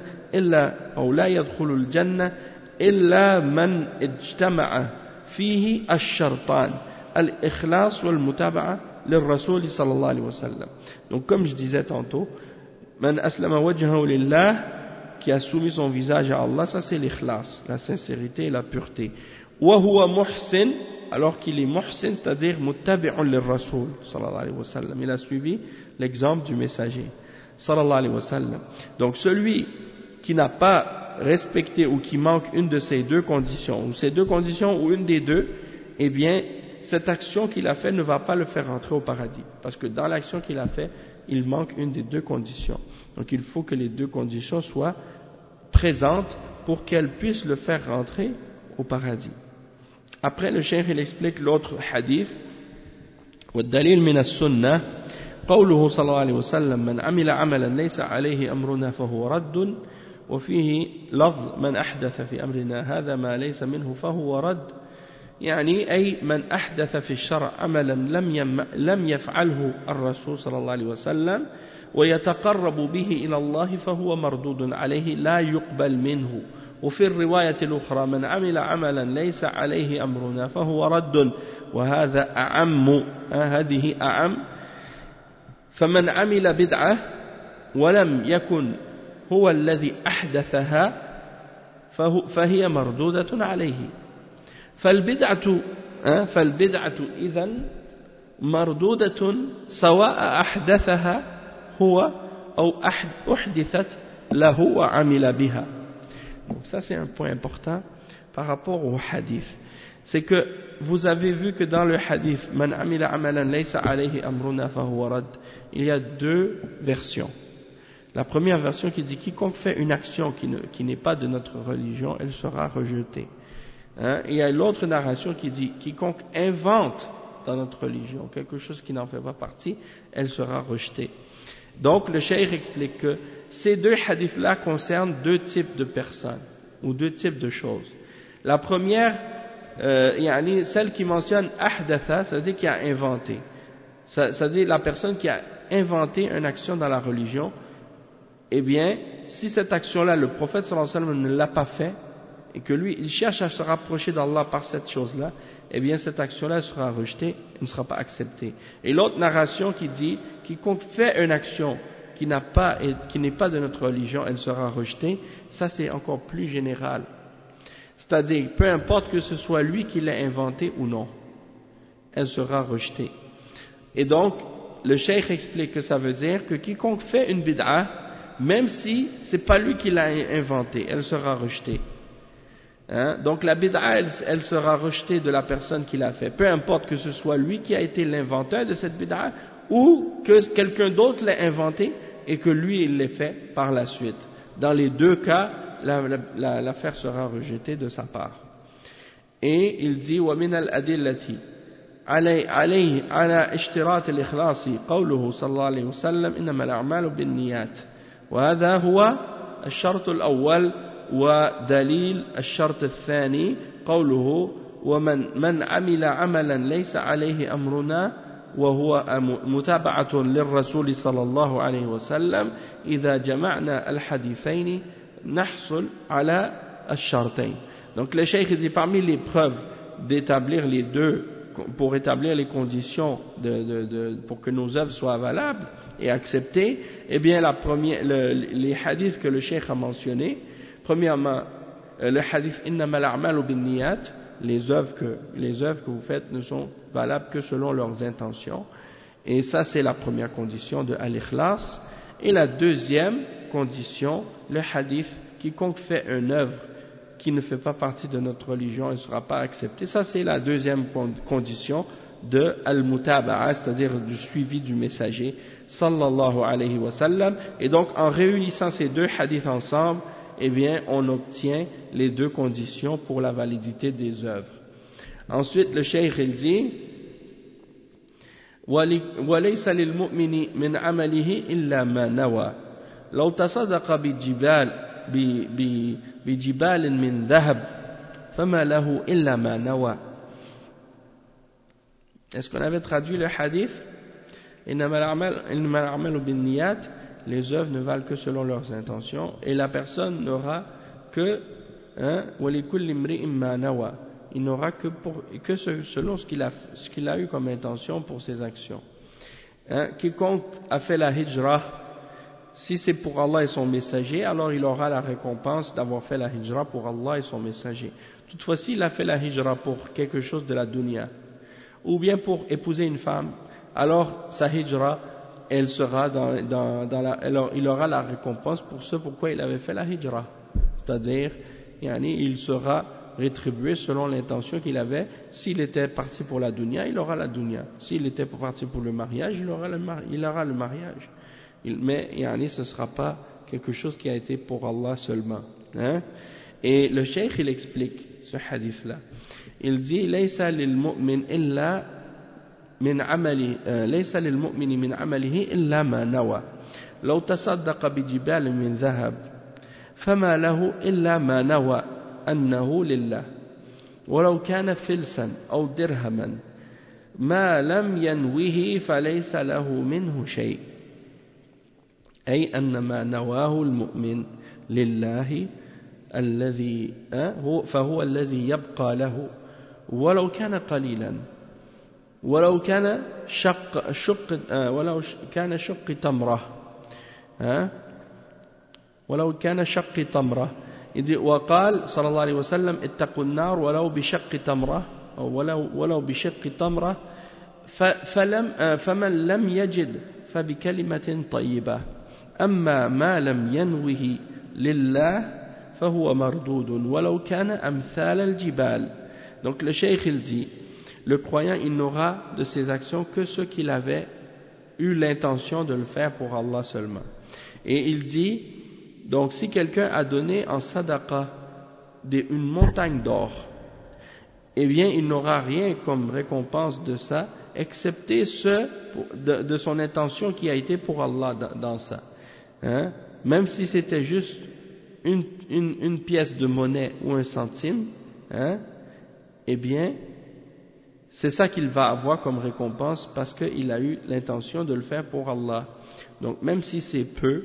إلا من اجتمع فيه الشرطان الإخلاص والمتابعة للرسول صلى الله عليه وسلم. Donc comme je disais tantôt, man aslama wajhahu lillah, qui a soumis son visage à Allah, ça c'est l'ikhlas, la sincérité et la pureté. Wa huwa muhsin, alors qu'il est muhsin, c'est-à-dire muttabi'un lirrasoul sallallahu alayhi wa sallam. Il a suivi l'exemple du messager sallallahu alayhi wa sallam. Donc celui qui n'a pas respecté ou qui manque une de ces deux conditions, ou ces deux conditions ou une des deux, eh bien cette action qu'il a fait ne va pas le faire rentrer au paradis, parce que dans l'action qu'il a fait, il manque une des deux conditions. Donc il faut que les deux conditions soient présentes pour qu'elles puissent le faire rentrer au paradis. Après le cheikh il explique l'autre hadith. والدليل من السنة قوله صلى الله عليه وسلم من عمل عملا ليس عليه أمرنا فهو رد وفيه لفظ من أحدث في أمرنا هذا ما ليس منه فهو رد يعني أي من أحدث في الشرع عملا لم يفعله الرسول صلى الله عليه وسلم ويتقرب به إلى الله فهو مردود عليه لا يقبل منه. وفي الرواية الأخرى من عمل عملا ليس عليه أمرنا فهو رد وهذا أعم هذه أعم. فمن عمل بدعة ولم يكن هو الذي أحدثها فهي مردودة عليه. فالبدعة إذن مردودة سواء أحدثها هو أو أحدثت له وعمل بها. Donc ça c'est un point important par rapport au hadith. C'est que vous avez vu que dans le hadith Man amila amalan laysa alayhi amruna fahuwa rad, il y a deux versions. La première version qui dit quiconque fait une action qui n'est pas de notre religion, elle sera rejetée. Il y a l'autre narration qui dit quiconque invente dans notre religion quelque chose qui n'en fait pas partie, elle sera rejetée. Donc le cheikh explique que ces deux hadiths-là concernent deux types de personnes ou deux types de choses. La première, celle qui mentionne ahdatha, ça veut dire qui a inventé. Ça veut dire la personne qui a inventé une action dans la religion. Eh bien, si cette action-là, le prophète sallallahu alayhi wa sallam ne l'a pas fait, et que lui, il cherche à se rapprocher d'Allah par cette chose-là, eh bien, cette action-là sera rejetée, elle ne sera pas acceptée. Et l'autre narration qui dit, quiconque fait une action qui n'est pas de notre religion, elle sera rejetée, ça c'est encore plus général. C'est-à-dire, peu importe que ce soit lui qui l'a inventé ou non, elle sera rejetée. Et donc, le cheikh explique que ça veut dire que quiconque fait une bid'a, même si c'est pas lui qui l'a inventé, elle sera rejetée. Donc la bid'a, elle sera rejetée de la personne qui l'a fait, peu importe que ce soit lui qui a été l'inventeur de cette bid'a ou que quelqu'un d'autre l'ait inventé et que lui il l'ait fait par la suite. Dans les deux cas, l'affaire sera rejetée de sa part. Et il dit وَمِنَ الْأَدِلَّةِ على اشتراط الإخلاص قوله صلى الله عليه وسلم إنما الأعمال بالنيات وهذا هو الشرط الأول. ودليل الشرط الثاني قوله ومن عمل عملا ليس عليه أمرنا وهو متابعة للرسول صلى الله عليه وسلم إذا جمعنا الحديثين نحصل على الشرطين. Donc le cheikh dit parmi les preuves d'établir les deux, pour établir les conditions pour que nos œuvres soient valables et acceptées, eh bien les hadiths que le cheikh a mentionnés. Premièrement, le hadith innama al-a'malu bin-niyat, les œuvres que vous faites ne sont valables que selon leurs intentions. Et ça c'est la première condition de al-ikhlas. Et la deuxième condition, le hadith quiconque fait une œuvre qui ne fait pas partie de notre religion, elle ne sera pas acceptée. Ça c'est la deuxième condition de al-mutaba'a, c'est-à-dire du suivi du messager sallallahu alayhi wa sallam. Et donc en réunissant ces deux hadiths ensemble, eh bien, on obtient les deux conditions pour la validité des œuvres. Ensuite, le cheikh il dit وَلَيْسَ لِلْمُؤْمِنِ مِنْ عَمَلِهِ إِلَّا مَا نَوَى لَوْ تَصَدَّقَ بِجِبَالٍ مِنْ ذَهَبٍ فَمَا لَهُ إِلَّا مَا نَوَى. Est-ce qu'on avait traduit le hadith إِنَّمَا الْأَعْمَالُ بِالنِّيَّاتِ, les œuvres ne valent que selon leurs intentions, et la personne n'aura que il n'aura que selon ce qu'il a eu comme intention pour ses actions. Quiconque a fait la hijra, si c'est pour Allah et son messager, alors il aura la récompense d'avoir fait la hijra pour Allah et son messager. Toutefois, s'il a fait la hijra pour quelque chose de la dunya, ou bien pour épouser une femme, alors sa hijra, elle sera il aura la récompense pour ce pourquoi il avait fait la hijra. C'est-à-dire, il sera rétribué selon l'intention qu'il avait. S'il était parti pour la dunya, il aura la dunya. S'il était parti pour le mariage, il aura le mariage. Mais ce ne sera pas quelque chose qui a été pour Allah seulement. Et le cheikh, il explique ce hadith-là. Il dit, لَيْسَ لِلْمُؤْمِنِ إِلَّا من عمله ليس للمؤمن من عمله إلا ما نوى لو تصدق بجبال من ذهب فما له إلا ما نوى أنه لله ولو كان فلسا أو درهما ما لم ينوه فليس له منه شيء أي أن ما نواه المؤمن لله الذي فهو الذي يبقى له ولو كان قليلا ولو كان شق تمرة ولو كان شق تمرة وقال صلى الله عليه وسلم اتقوا النار ولو بشق تمرة أو ولو بشق تمرة فمن لم يجد فبكلمة طيبة أما ما لم ينوه لله فهو مردود ولو كان أمثال الجبال. Donc le cheikh il dit, le croyant il n'aura de ses actions que ce qu'il avait eu l'intention de le faire pour Allah seulement. Et il dit, donc si quelqu'un a donné en sadaqa une montagne d'or, eh bien il n'aura rien comme récompense de ça, excepté de son intention qui a été pour Allah dans ça. Même si c'était juste une pièce de monnaie ou un centime, eh bien, c'est ça qu'il va avoir comme récompense parce qu'il a eu l'intention de le faire pour Allah. Donc, même si c'est peu,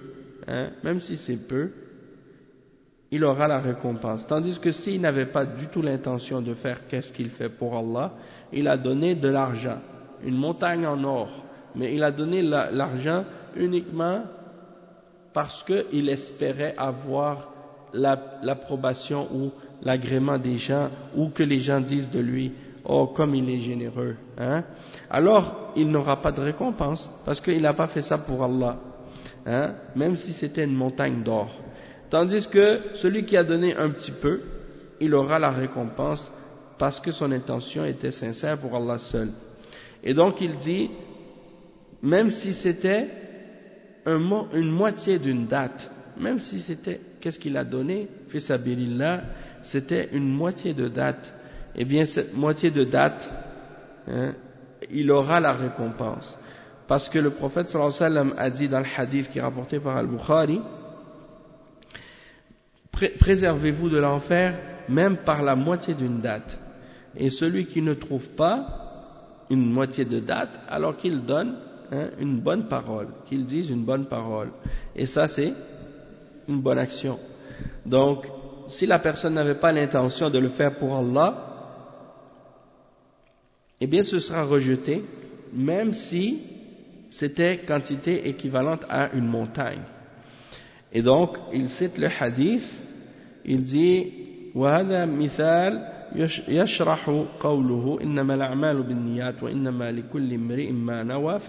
il aura la récompense. Tandis que s'il n'avait pas du tout l'intention de faire qu'est-ce qu'il fait pour Allah, il a donné de l'argent, une montagne en or, mais il a donné l'argent uniquement parce qu'il espérait avoir l'approbation ou l'agrément des gens, ou que les gens disent de lui, oh comme il est généreux, alors il n'aura pas de récompense, parce qu'il n'a pas fait ça pour Allah, même si c'était une montagne d'or. Tandis que celui qui a donné un petit peu, il aura la récompense, parce que son intention était sincère pour Allah seul. Et donc il dit, même si c'était une moitié d'une date, même si c'était, qu'est-ce qu'il a donné, fi sabilillah, c'était une moitié de date, eh bien cette moitié de date, il aura la récompense. Parce que le prophète sallallahu alayhi wa sallam a dit dans le hadith qui est rapporté par Al-Bukhari, préservez-vous de l'enfer même par la moitié d'une date. Et celui qui ne trouve pas une moitié de date, alors qu'il donne une bonne parole, qu'il dise une bonne parole. Et ça, c'est une bonne action. Donc, si la personne n'avait pas l'intention de le faire pour Allah, eh bien, ce sera rejeté, même si c'était quantité équivalente à une montagne. Et donc, il cite le hadith, il dit, وهذا مثال يشرح قوله إنما الأعمال بالنيات وإنما لكل امرئ ما نوى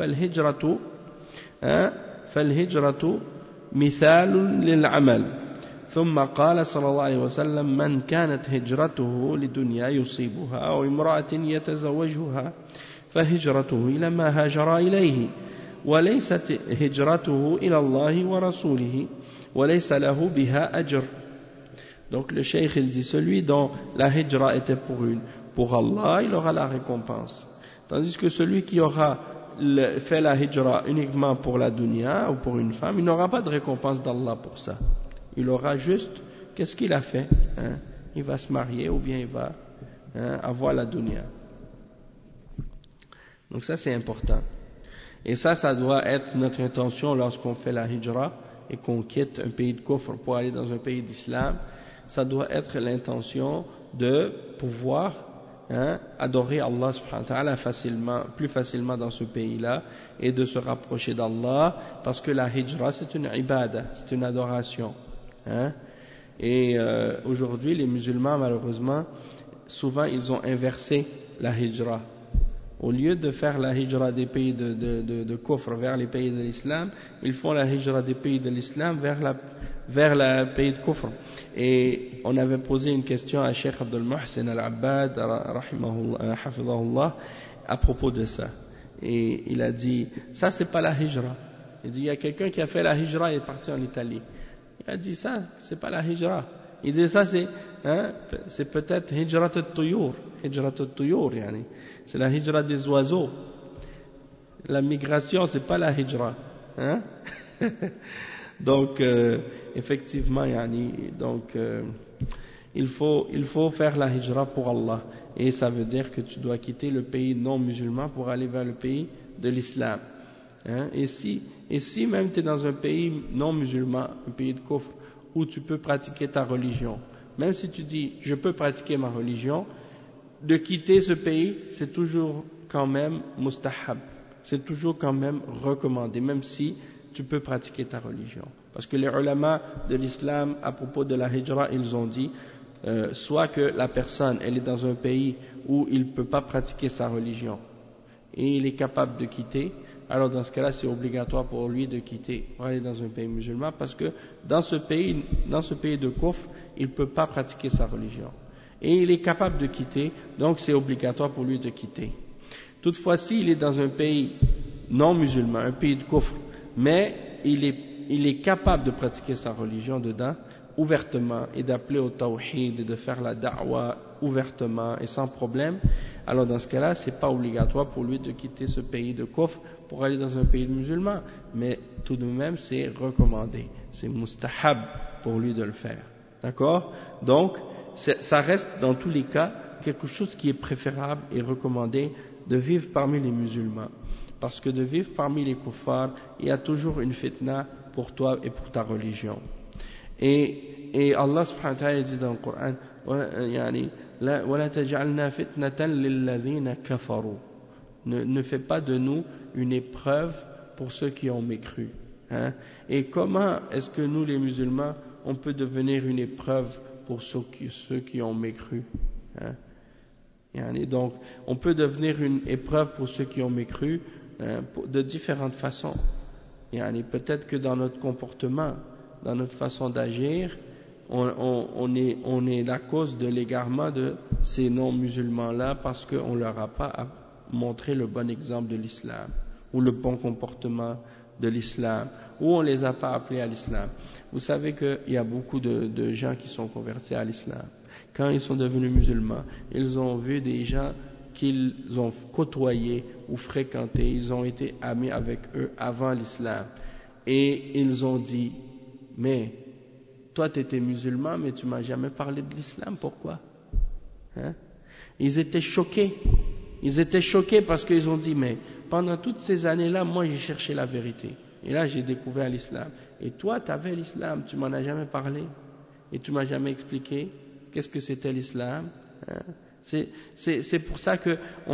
فالهجرة مثال للعمل ثم قال صلى الله عليه وسلم من كانت هجرته لدنيا يصيبها أو امرأة يتزوجها فهجرته إلى ما هاجر إليه وليست هجرته إلى الله ورسوله وليس له بها أجر. Donc le cheikh il dit, celui dont la hijra était pour Allah, il aura la récompense. Tandis que celui qui aura fait la hijra uniquement pour la dunya ou pour une femme, il n'aura pas de récompense d'Allah pour ça. Il aura juste, qu'est-ce qu'il a fait, il va se marier ou bien il va avoir la dunya. Donc ça c'est important. Et ça doit être notre intention lorsqu'on fait la hijra et qu'on quitte un pays de kufr pour aller dans un pays d'islam. Ça doit être l'intention de pouvoir adorer Allah subhanahu wa ta'ala plus facilement dans ce pays-là et de se rapprocher d'Allah, parce que la hijra c'est une ibada, c'est une adoration. Et aujourd'hui les musulmans malheureusement souvent ils ont inversé la hijra. Au lieu de faire la hijra des pays de kufr vers les pays de l'islam, ils font la hijra des pays de l'islam vers le pays de kufr. Et on avait posé une question à Cheikh Abdul Muhsin Al-Abbad hafidhahullah à propos de ça. Et il a dit, ça c'est pas la hijra. Il dit, il y a quelqu'un qui a fait la hijra et est parti en Italie. Il a dit, ça c'est pas la hijra. Il dit, ça c'est peut-être hijrat al-tuyur, yani. C'est la hijra des oiseaux. La migration, c'est pas la hijra. Donc, effectivement, il faut faire la hijra pour Allah. Et ça veut dire que tu dois quitter le pays non musulman pour aller vers le pays de l'islam. Et si même tu es dans un pays non musulman, un pays de kufr, où tu peux pratiquer ta religion, même si tu dis je peux pratiquer ma religion, de quitter ce pays, c'est toujours quand même mustahab, c'est toujours quand même recommandé, même si tu peux pratiquer ta religion. Parce que les ulama de l'islam, à propos de la hijra, ils ont dit, soit que la personne, elle est dans un pays où il ne peut pas pratiquer sa religion, et il est capable de quitter, alors dans ce cas-là, c'est obligatoire pour lui de quitter, pour aller dans un pays musulman, parce que dans ce pays de kufr, il ne peut pas pratiquer sa religion. Et il est capable de quitter, donc c'est obligatoire pour lui de quitter. Toutefois, s'il est dans un pays non musulman, un pays de kufr, mais il est capable de pratiquer sa religion dedans, ouvertement, et d'appeler au tawhid, et de faire la da'wa ouvertement et sans problème, alors dans ce cas-là, c'est pas obligatoire pour lui de quitter ce pays de kufr pour aller dans un pays musulman, mais tout de même c'est recommandé, c'est mustahab pour lui de le faire, d'accord? Donc ça reste dans tous les cas quelque chose qui est préférable et recommandé de vivre parmi les musulmans, parce que de vivre parmi les kuffars, il y a toujours une fitna pour toi et pour ta religion. Et Allah subhanahu wa ta'ala dit dans le Coran, وَلَا تَجْعَلْنَا فِتْنَةً لِلَّذِينَ كَفَرُوا. Ne fais pas de nous une épreuve pour ceux qui ont mécru. Et comment est-ce que nous les musulmans, on peut devenir une épreuve pour ceux qui ont mécru? Donc, on peut devenir une épreuve pour ceux qui ont mécru de différentes façons. Peut-être que dans notre comportement, dans notre façon d'agir, on est la cause de l'égarement de ces non-musulmans-là parce qu'on ne leur a pas montré le bon exemple de l'islam ou le bon comportement de l'islam, ou on ne les a pas appelés à l'islam. Vous savez qu'il y a beaucoup de gens qui sont convertis à l'islam. Quand ils sont devenus musulmans, ils ont vu des gens qu'ils ont côtoyés ou fréquentés, ils ont été amis avec eux avant l'islam. Et ils ont dit, mais toi tu étais musulman, mais tu m'as jamais parlé de l'islam, pourquoi? Ils étaient choqués. Ils étaient choqués parce qu'ils ont dit, mais pendant toutes ces années-là, moi j'ai cherché la vérité. Et là j'ai découvert l'islam. Et toi tu avais l'islam, tu m'en as jamais parlé. Et tu m'as jamais expliqué qu'est-ce que c'était l'islam. C'est pour ça que,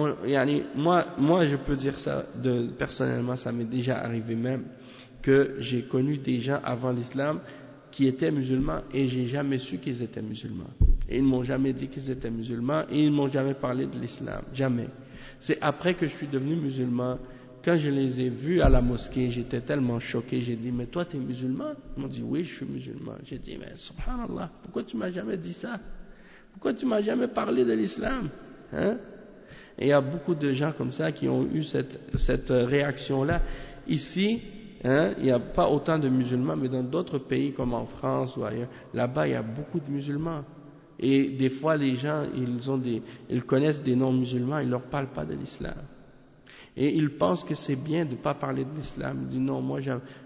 moi je peux dire ça, personnellement ça m'est déjà arrivé même, que j'ai connu des gens avant l'islam qui étaient musulmans et j'ai jamais su qu'ils étaient musulmans. Et ils m'ont jamais dit qu'ils étaient musulmans et ils m'ont jamais parlé de l'islam, jamais. C'est après que je suis devenu musulman, quand je les ai vus à la mosquée, j'étais tellement choqué, j'ai dit, mais toi tu es musulman? Ils m'ont dit, oui je suis musulman. J'ai dit, mais subhanallah, pourquoi tu m'as jamais dit ça? Pourquoi tu m'as jamais parlé de l'islam? Et il y a beaucoup de gens comme ça qui ont eu cette réaction-là. Ici, il n'y a pas autant de musulmans, mais dans d'autres pays comme en France ou ailleurs, là-bas il y a beaucoup de musulmans. Et des fois les gens, ils connaissent des non-musulmans, ils ne leur parlent pas de l'islam. Et ils pensent que c'est bien de ne pas parler de l'islam. Ils disent non, moi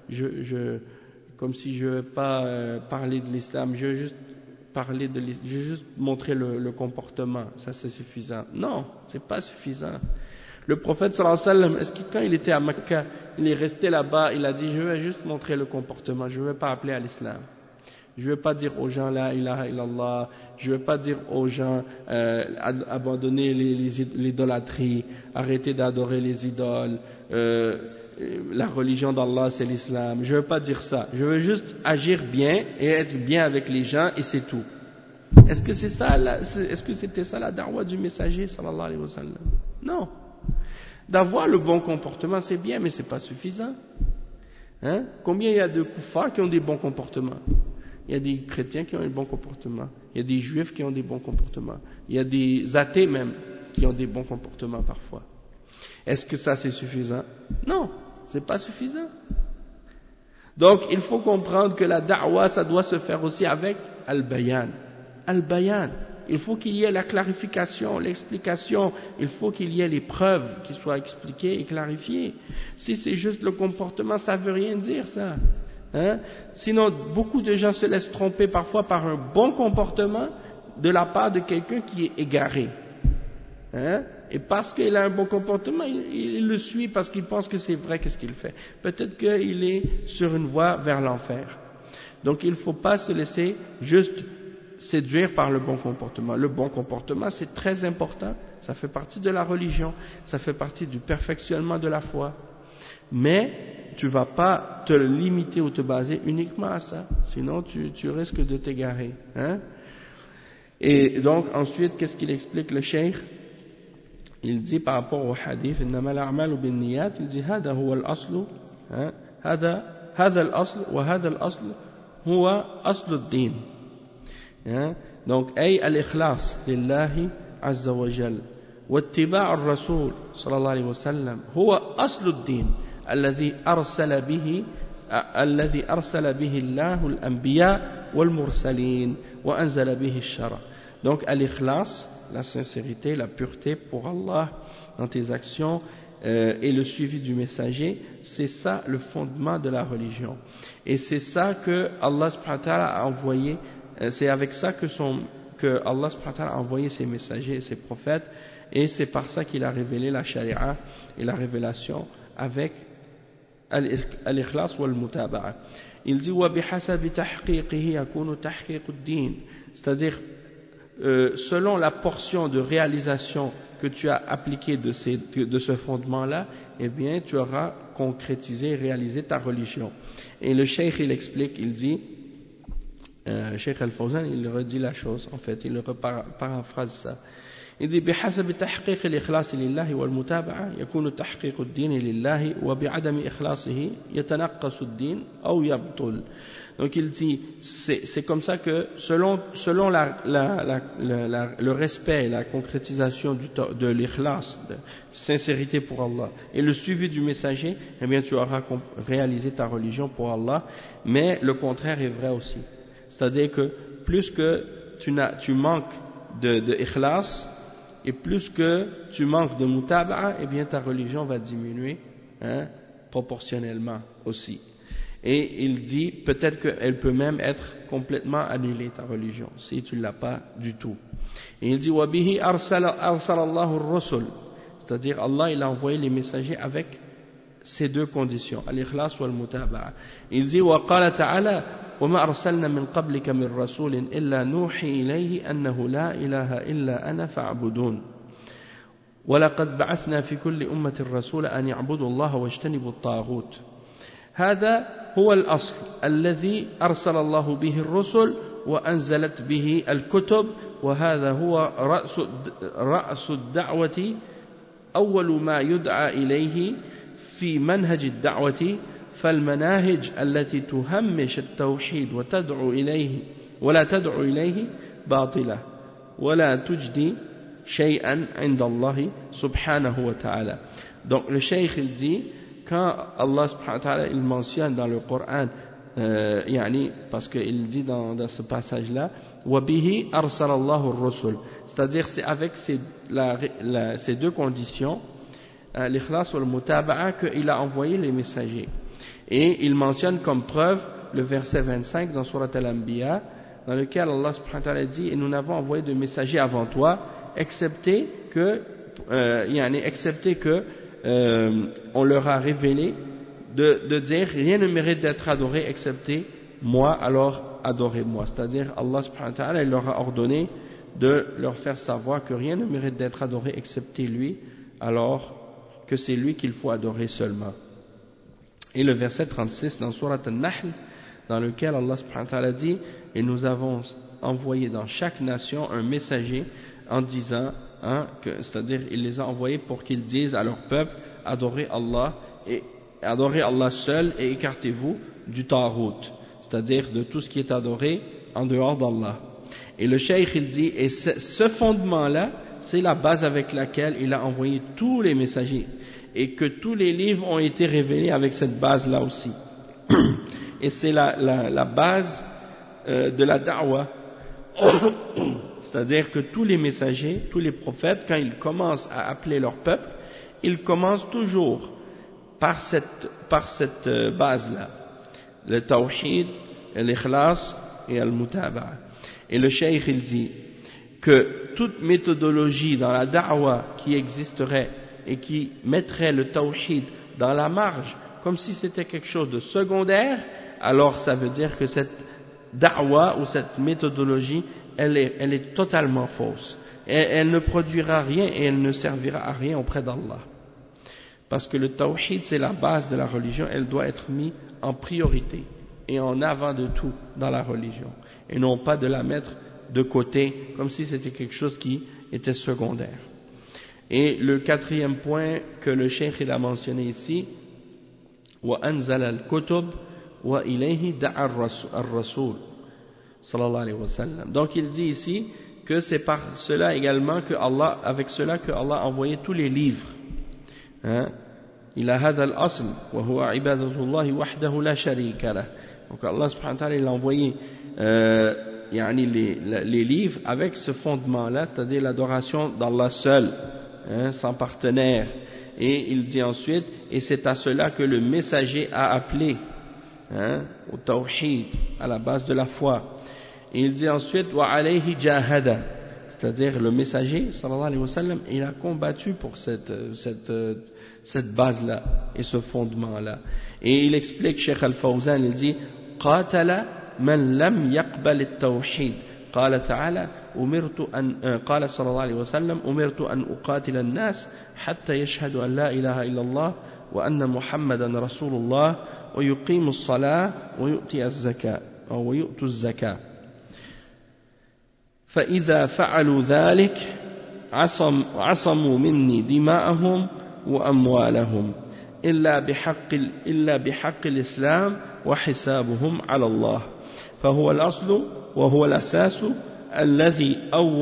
comme si je ne veux pas parler de l'islam, je veux juste je vais juste montrer le comportement, ça c'est suffisant. Non, c'est pas suffisant. Le prophète sallallahu alayhi wa sallam, est-ce que quand il était à Mecca, il est resté là-bas, il a dit je vais juste montrer le comportement, je ne vais pas appeler à l'islam. Je ne vais pas dire aux gens la ilaha illallah, je ne vais pas dire aux gens abandonner l'idolâtrie, arrêter d'adorer les idoles, la religion d'Allah c'est l'islam. Je ne veux pas dire ça. Je veux juste agir bien et être bien avec les gens et c'est tout. Est-ce que c'était ça la da'wa du messager sallallahu alayhi wa sallam? Non. D'avoir le bon comportement c'est bien mais c'est pas suffisant. Combien il y a de kuffars qui ont des bons comportements? Il y a des chrétiens qui ont des bons comportements. Il y a des juifs qui ont des bons comportements. Il y a des athées même qui ont des bons comportements parfois. Est-ce que ça c'est suffisant? Non, c'est pas suffisant. Donc il faut comprendre que la da'wa ça doit se faire aussi avec al-bayan. Al-bayan, il faut qu'il y ait la clarification, l'explication, il faut qu'il y ait les preuves qui soient expliquées et clarifiées. Si c'est juste le comportement, ça veut rien dire ça. Hein? Sinon, beaucoup de gens se laissent tromper parfois par un bon comportement de la part de quelqu'un qui est égaré. Hein? Et parce qu'il a un bon comportement, il le suit parce qu'il pense que c'est vrai qu'est-ce qu'il fait. Peut-être qu'il est sur une voie vers l'enfer. Donc il ne faut pas se laisser juste séduire par le bon comportement. Le bon comportement, c'est très important. Ça fait partie de la religion. Ça fait partie du perfectionnement de la foi. Mais tu ne vas pas te limiter ou te baser uniquement à ça. Sinon, tu risques de t'égarer. Hein? Et donc, ensuite, qu'est-ce qu'il explique le cheikh? Il dit par rapport au hadith, إنما الأعمال بالنيات, il dit هذا هو الأصل, هذا الأصل وهذا الأصل هو أصل الدين. Donc, أي الإخلاص لله عز وجل واتباع الرسول صلى الله عليه وسلم هو أصل الدين الذي أرسل به الله الأنبياء والمرسلين وأنزل به الشرع. Donc, al-ikhlas, la sincérité, la pureté pour Allah dans tes actions et le suivi du messager, c'est ça le fondement de la religion. Et c'est ça que Allah subhanahu wa ta'ala a envoyé, c'est avec ça que Allah subhanahu wa ta'ala a envoyé ses messagers et ses prophètes, et c'est par ça qu'il a révélé la charia et la révélation avec al-ikhlas wal-mutaba'a. Il dit wa bihasabi tahqiqihi yakunu tahqiq ad-din, c'est-à-dire selon la portion de réalisation que tu as appliquée de ce fondement-là, eh bien, tu auras concrétisé, réalisé ta religion. Et le cheikh, il explique, il dit, Cheikh Al-Fawzan, il redit la chose, en fait, il paraphrase ça. Il dit, بحسب تحقيق الإخلاص لله والمتابعة يكون تحقيق الدين لله وبعدم إخلاصه يتنقص الدين أو يبطل. Donc il dit, c'est comme ça que selon le respect et la concrétisation de l'ikhlas, de sincérité pour Allah, et le suivi du messager, eh bien tu auras réalisé ta religion pour Allah, mais le contraire est vrai aussi. C'est-à-dire que plus que tu manques de ikhlas, et plus que tu manques de mutaba'a, eh bien ta religion va diminuer proportionnellement aussi. Et il dit, peut-être qu'elle peut même être complètement annulée, ta religion, si tu ne l'as pas du tout. Et il dit, وَبِهِ أَرْسَلَ اللَّهُ الرُّسُلِ, c'est-à-dire Allah, il a envoyé les messagers avec ces deux conditions, al-ikhlas wal-mutaba'a. Il dit, وَقَالَ تَعَالَى وَمَا أَرْسَلْنَا مِنْ قَبْلِكَ مِنْ رَسُولٍ إِلَّا نُوحِي إِلَيْهِ أَنَّهُ لَا إِلَهَ إِلَّا أَنَا فَاعْبُدُونِ وَلَقَدْ بَعَثْنَا فِي كُلِّ أُمَّةٍ رَسُولًا أَنْ يَعْبُدُوا اللَّهَ وَاجْتَنِبُوا الطَّاغُوتَ. هذا هو الأصل الذي أرسل الله به الرسل وأنزلت به الكتب وهذا هو رأس الدعوة أول ما يدعى إليه في منهج الدعوة فالمناهج التي تهمش التوحيد وتدعو إليه ولا تدعو إليه باطلة ولا تجدي شيئا عند الله سبحانه وتعالى. Donc le cheikh il dit, quand Allah subhanahu wa ta'ala il mentionne dans le Coran, parce qu'il dit dans ce passage-là, وَبِهِ أَرْسَلَ اللَّهُ الرُّسُلِ, c'est-à-dire c'est avec ces deux conditions, l'ikhlas ou le mutaba'a, qu'il a envoyé les messagers. Et il mentionne comme preuve le verset 25 dans Surat Al-Anbiya, dans lequel Allah subhanahu wa ta'ala dit, et nous n'avons envoyé de messagers avant toi, excepté que on leur a révélé de dire rien ne mérite d'être adoré excepté moi, alors adorez-moi. C'est-à-dire Allah subhanahu wa ta'ala il leur a ordonné de leur faire savoir que rien ne mérite d'être adoré excepté lui, alors que c'est lui qu'il faut adorer seulement. Et le verset 36 dans Surat Al-Nahl, dans lequel Allah subhanahu wa ta'ala dit, et nous avons envoyé dans chaque nation un messager en disant, c'est-à-dire il les a envoyés pour qu'ils disent à leur peuple, adorez Allah seul et écartez-vous du taghut, c'est-à-dire de tout ce qui est adoré en dehors d'Allah. Et le cheikh il dit, et ce fondement-là, c'est la base avec laquelle il a envoyé tous les messagers, et que tous les livres ont été révélés avec cette base-là aussi. Et c'est la base de la da'wah. C'est-à-dire que tous les messagers, tous les prophètes, quand ils commencent à appeler leur peuple, ils commencent toujours par cette base-là. le tawhid, l'ikhlas et al-mutaba'a. Et le cheikh il dit que toute méthodologie dans la da'wa qui existerait et qui mettrait le tawhid dans la marge comme si c'était quelque chose de secondaire, alors ça veut dire que cette da'wa ou cette méthodologie elle est totalement fausse. Elle ne produira rien et elle ne servira à rien auprès d'Allah. Parce que le tawhid, c'est la base de la religion, elle doit être mise en priorité et en avant de tout dans la religion. Et non pas de la mettre de côté comme si c'était quelque chose qui était secondaire. Et le quatrième point que le cheikh il a mentionné ici, وَأَنزَلَ الْكُتُبِ وَإِلَيْهِ دَعَ الرَّسُولِ sallallahu alayhi wa sallam. Donc il dit ici que c'est par cela également que Allah, avec cela que Allah a envoyé tous les livres. Il a hadha al-asl wa huwa ibadatullahi wahdahu la sharika lah. Donc Allah subhanahu wa ta'ala il a envoyé les livres avec ce fondement-là, c'est-à-dire l'adoration d'Allah seul, sans partenaire. Et il dit ensuite, et c'est à cela que le messager a appelé, au tawhid, à la base de la foi. Et il dit ensuite, wa alayhi jahada, c'est-à-dire le messager, sallallahu alayhi wa sallam, il a combattu pour cette base-là et ce fondement-là. Et il explique, Cheikh Al-Fawzan, il dit, qatala man lam yaqbal at-tawhid. قال تعالى قال صلى الله عليه وسلم أمرت أن أقاتل الناس حتى يشهدوا أن لا إله إلا الله وأن محمدا رسول الله ويقيموا الصلاة ويؤتوا الزكاة فإذا فعلوا ذلك عصموا مني دماءهم وأموالهم إلا بحق الإسلام وحسابهم على الله فهو الأصل وهو الأساس الذي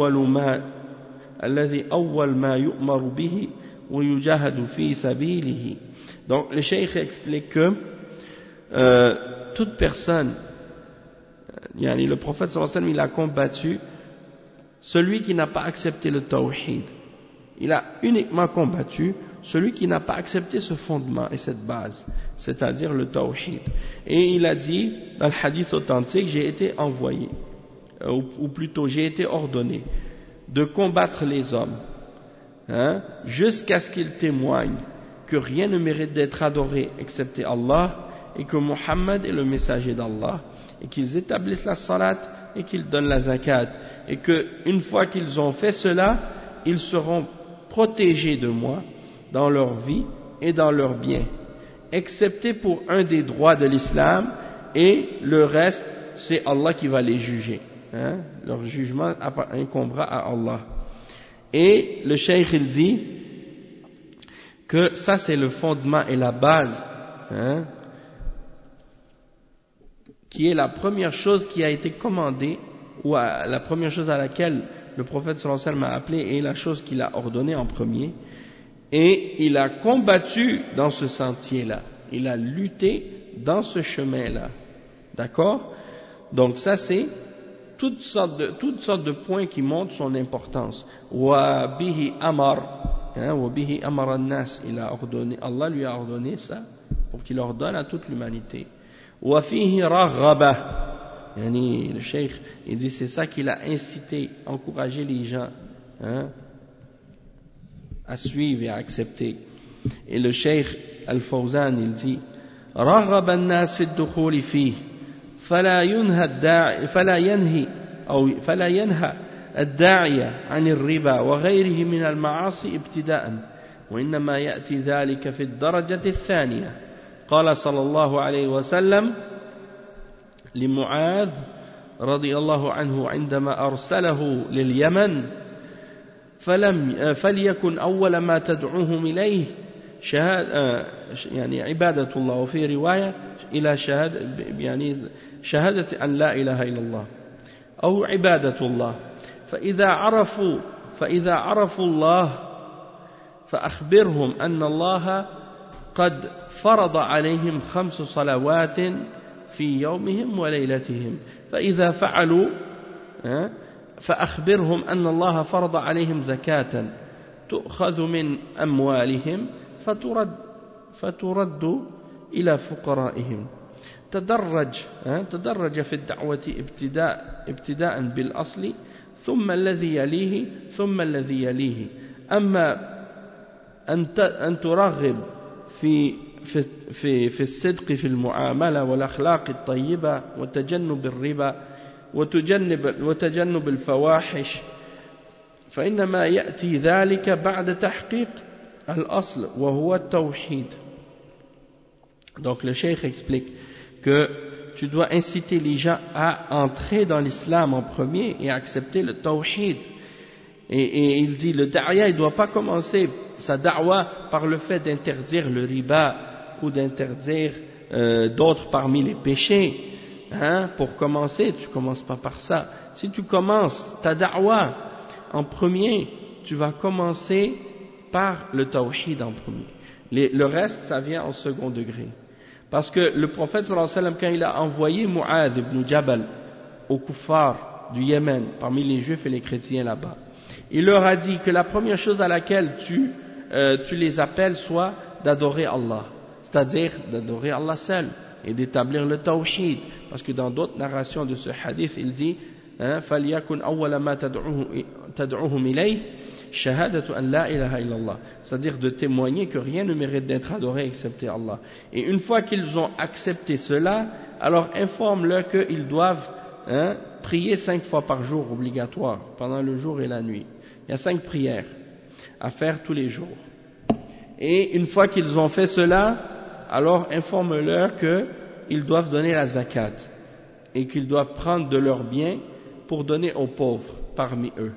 أول ما يؤمر به ويجاهد في سبيله. Donc le cheikh explique que toute personne, le prophète sallallahu alayhi wa sallam, il a combattu celui qui n'a pas accepté le tawhid. Il a uniquement combattu celui qui n'a pas accepté ce fondement et cette base, c'est-à-dire le tawhid. Et il a dit dans le hadith authentique, j'ai été envoyé, ou plutôt j'ai été ordonné de combattre les hommes, jusqu'à ce qu'ils témoignent que rien ne mérite d'être adoré excepté Allah et que Muhammad est le messager d'Allah, et qu'ils établissent la salat et qu'ils donnent la zakat, et que une fois qu'ils ont fait cela, ils seront protégés de moi dans leur vie et dans leurs biens, excepté pour un des droits de l'islam, et le reste c'est Allah qui va les juger. Leur jugement incombera à Allah. Et le cheikh il dit que ça c'est le fondement et la base, qui est la première chose qui a été commandée, ou la première chose à laquelle le prophète sallallahu alayhi wa sallam a appelé, et la chose qu'il a ordonnée en premier. Et il a combattu dans ce sentier-là, il a lutté dans ce chemin-là, d'accord? Donc ça c'est toutes sortes de points qui montrent son importance. Wa bihi amar, wa bihi amar an-nas, il a ordonné, Allah lui a ordonné ça pour qu'il ordonne à toute l'humanité. Wa fihi raghaba, le cheikh il dit c'est ça qu'il a incité, encouragé les gens, à suivre et à accepter. Et le cheikh Al-Fawzan il dit raghaba an-nas fi ad-dukhul fihi فلا ينهى الداعية عن الربا وغيره من المعاصي ابتداء وإنما يأتي ذلك في الدرجة الثانية. قال صلى الله عليه وسلم لمعاذ رضي الله عنه عندما أرسله لليمن فليكن أول ما تدعوهم إليه عبادة الله، وفي رواية إلى شهادة أن لا إله إلا الله أو عبادة الله، فإذا عرفوا الله فأخبرهم أن الله قد فرض عليهم 5 صلوات في يومهم وليلتهم، فإذا فعلوا فأخبرهم أن الله فرض عليهم زكاة تؤخذ من أموالهم فترد إلى فقرائهم. تدرج في الدعوة ابتداء بالأصل ثم الذي يليه ثم الذي يليه. أما أن ترغب في الصدق في المعاملة والأخلاق الطيبة وتجنب الربا وتجنب الفواحش، فإنما يأتي ذلك بعد تحقيق الأصل وهو التوحيد. Donc le cheikh explique que tu dois inciter les gens à entrer dans l'islam en premier et à accepter le tawhid. Et il dit, le da'ya, il ne doit pas commencer sa da'wa par le fait d'interdire le riba ou d'interdire d'autres parmi les péchés. Pour commencer, tu ne commences pas par ça. Si tu commences ta da'wa en premier, tu vas commencer par le tawhid en premier. Le reste, ça vient en second degré. Parce que le prophète sallallahu alayhi wa sallam, quand il a envoyé Mu'adh ibn Jabal aux kuffars du Yémen, parmi les juifs et les chrétiens là-bas, il leur a dit que la première chose à laquelle tu les appelles soit d'adorer Allah, c'est-à-dire d'adorer Allah seul et d'établir le tawhid. Parce que dans d'autres narrations de ce hadith, il dit فَلْيَكُنْ أَوَّلَ مَا تَدْعُوهُمْ إِلَيْهِ شهادة أن لا إله إلا الله, c'est-à-dire de témoigner que rien ne mérite d'être adoré excepté Allah. Et une fois qu'ils ont accepté cela, alors informe-leur qu'ils doivent prier 5 fois par jour, obligatoire, pendant le jour et la nuit. Il y a 5 prières à faire tous les jours. Et une fois qu'ils ont fait cela, alors informe-leur qu'ils doivent donner la zakat et qu'ils doivent prendre de leurs biens pour donner aux pauvres parmi eux.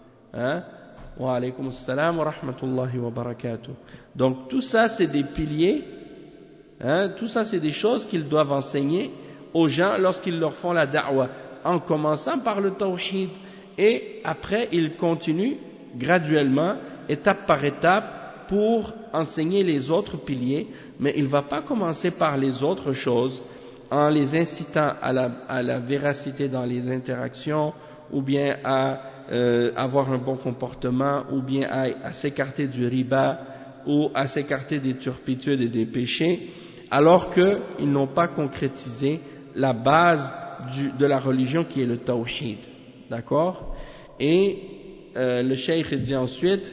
Wa alaykum assalam wa rahmatullahi wa barakatuh. Donc tout ça c'est des piliers, tout ça c'est des choses qu'ils doivent enseigner aux gens lorsqu'ils leur font la da'wa, en commençant par le tawhid, et après ils continuent graduellement, étape par étape, pour enseigner les autres piliers, mais il ne va pas commencer par les autres choses en les incitant à la véracité dans les interactions, ou bien à avoir un bon comportement, ou bien à s'écarter du riba, ou à s'écarter des turpitudes et des péchés, alors qu'ils n'ont pas concrétisé la base de la religion qui est le tawhid. D'accord? Et le cheikh dit ensuite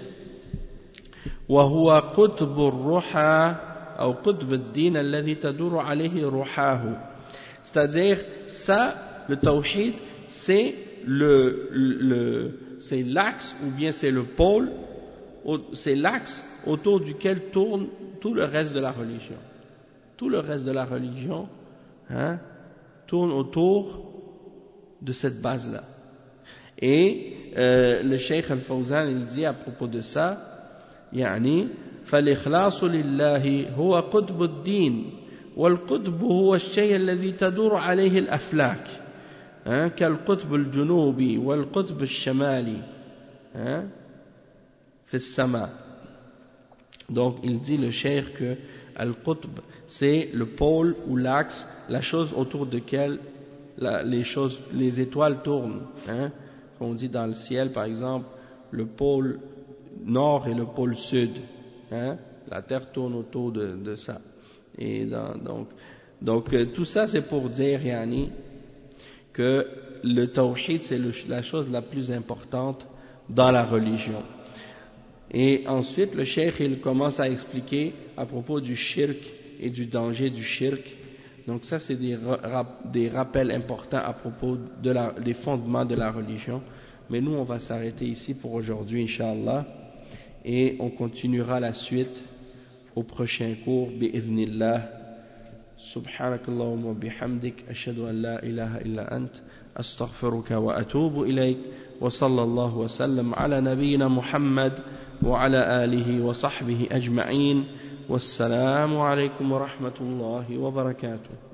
وهو قطب الروحى أو قطب الدين الذي تدور عليه روحاه, c'est-à-dire ça, le tawhid, c'est c'est l'axe, ou bien c'est le pôle, c'est l'axe autour duquel tourne tout le reste de la religion. Tout le reste de la religion tourne autour de cette base-là. Et le Cheikh Al-Fawzan, il dit à propos de ça, يعني فالإخلاص لله هو قطب الدين والقطب هو الشيء الذي تدور عليه الأفلاك كالقطب الجنوبي والقطب الشمالي في السماء. Donc il dit le cheikh que Al-Qutb c'est le pôle ou l'axe, la chose autour de laquelle les étoiles tournent. On dit dans le ciel par exemple le pôle nord et le pôle sud. La terre tourne autour de ça. Et donc tout ça c'est pour dire yani, que le tawhid c'est la chose la plus importante dans la religion. Et ensuite le cheikh il commence à expliquer à propos du shirk et du danger du shirk. Donc ça c'est des rappels importants à propos des fondements de la religion. Mais nous on va s'arrêter ici pour aujourd'hui Inch'Allah, et on continuera la suite au prochain cours bi'idhnillah. سبحانك اللهم وبحمدك أشهد أن لا إله إلا أنت أستغفرك وأتوب إليك وصلى الله وسلم على نبينا محمد وعلى آله وصحبه أجمعين والسلام عليكم ورحمة الله وبركاته.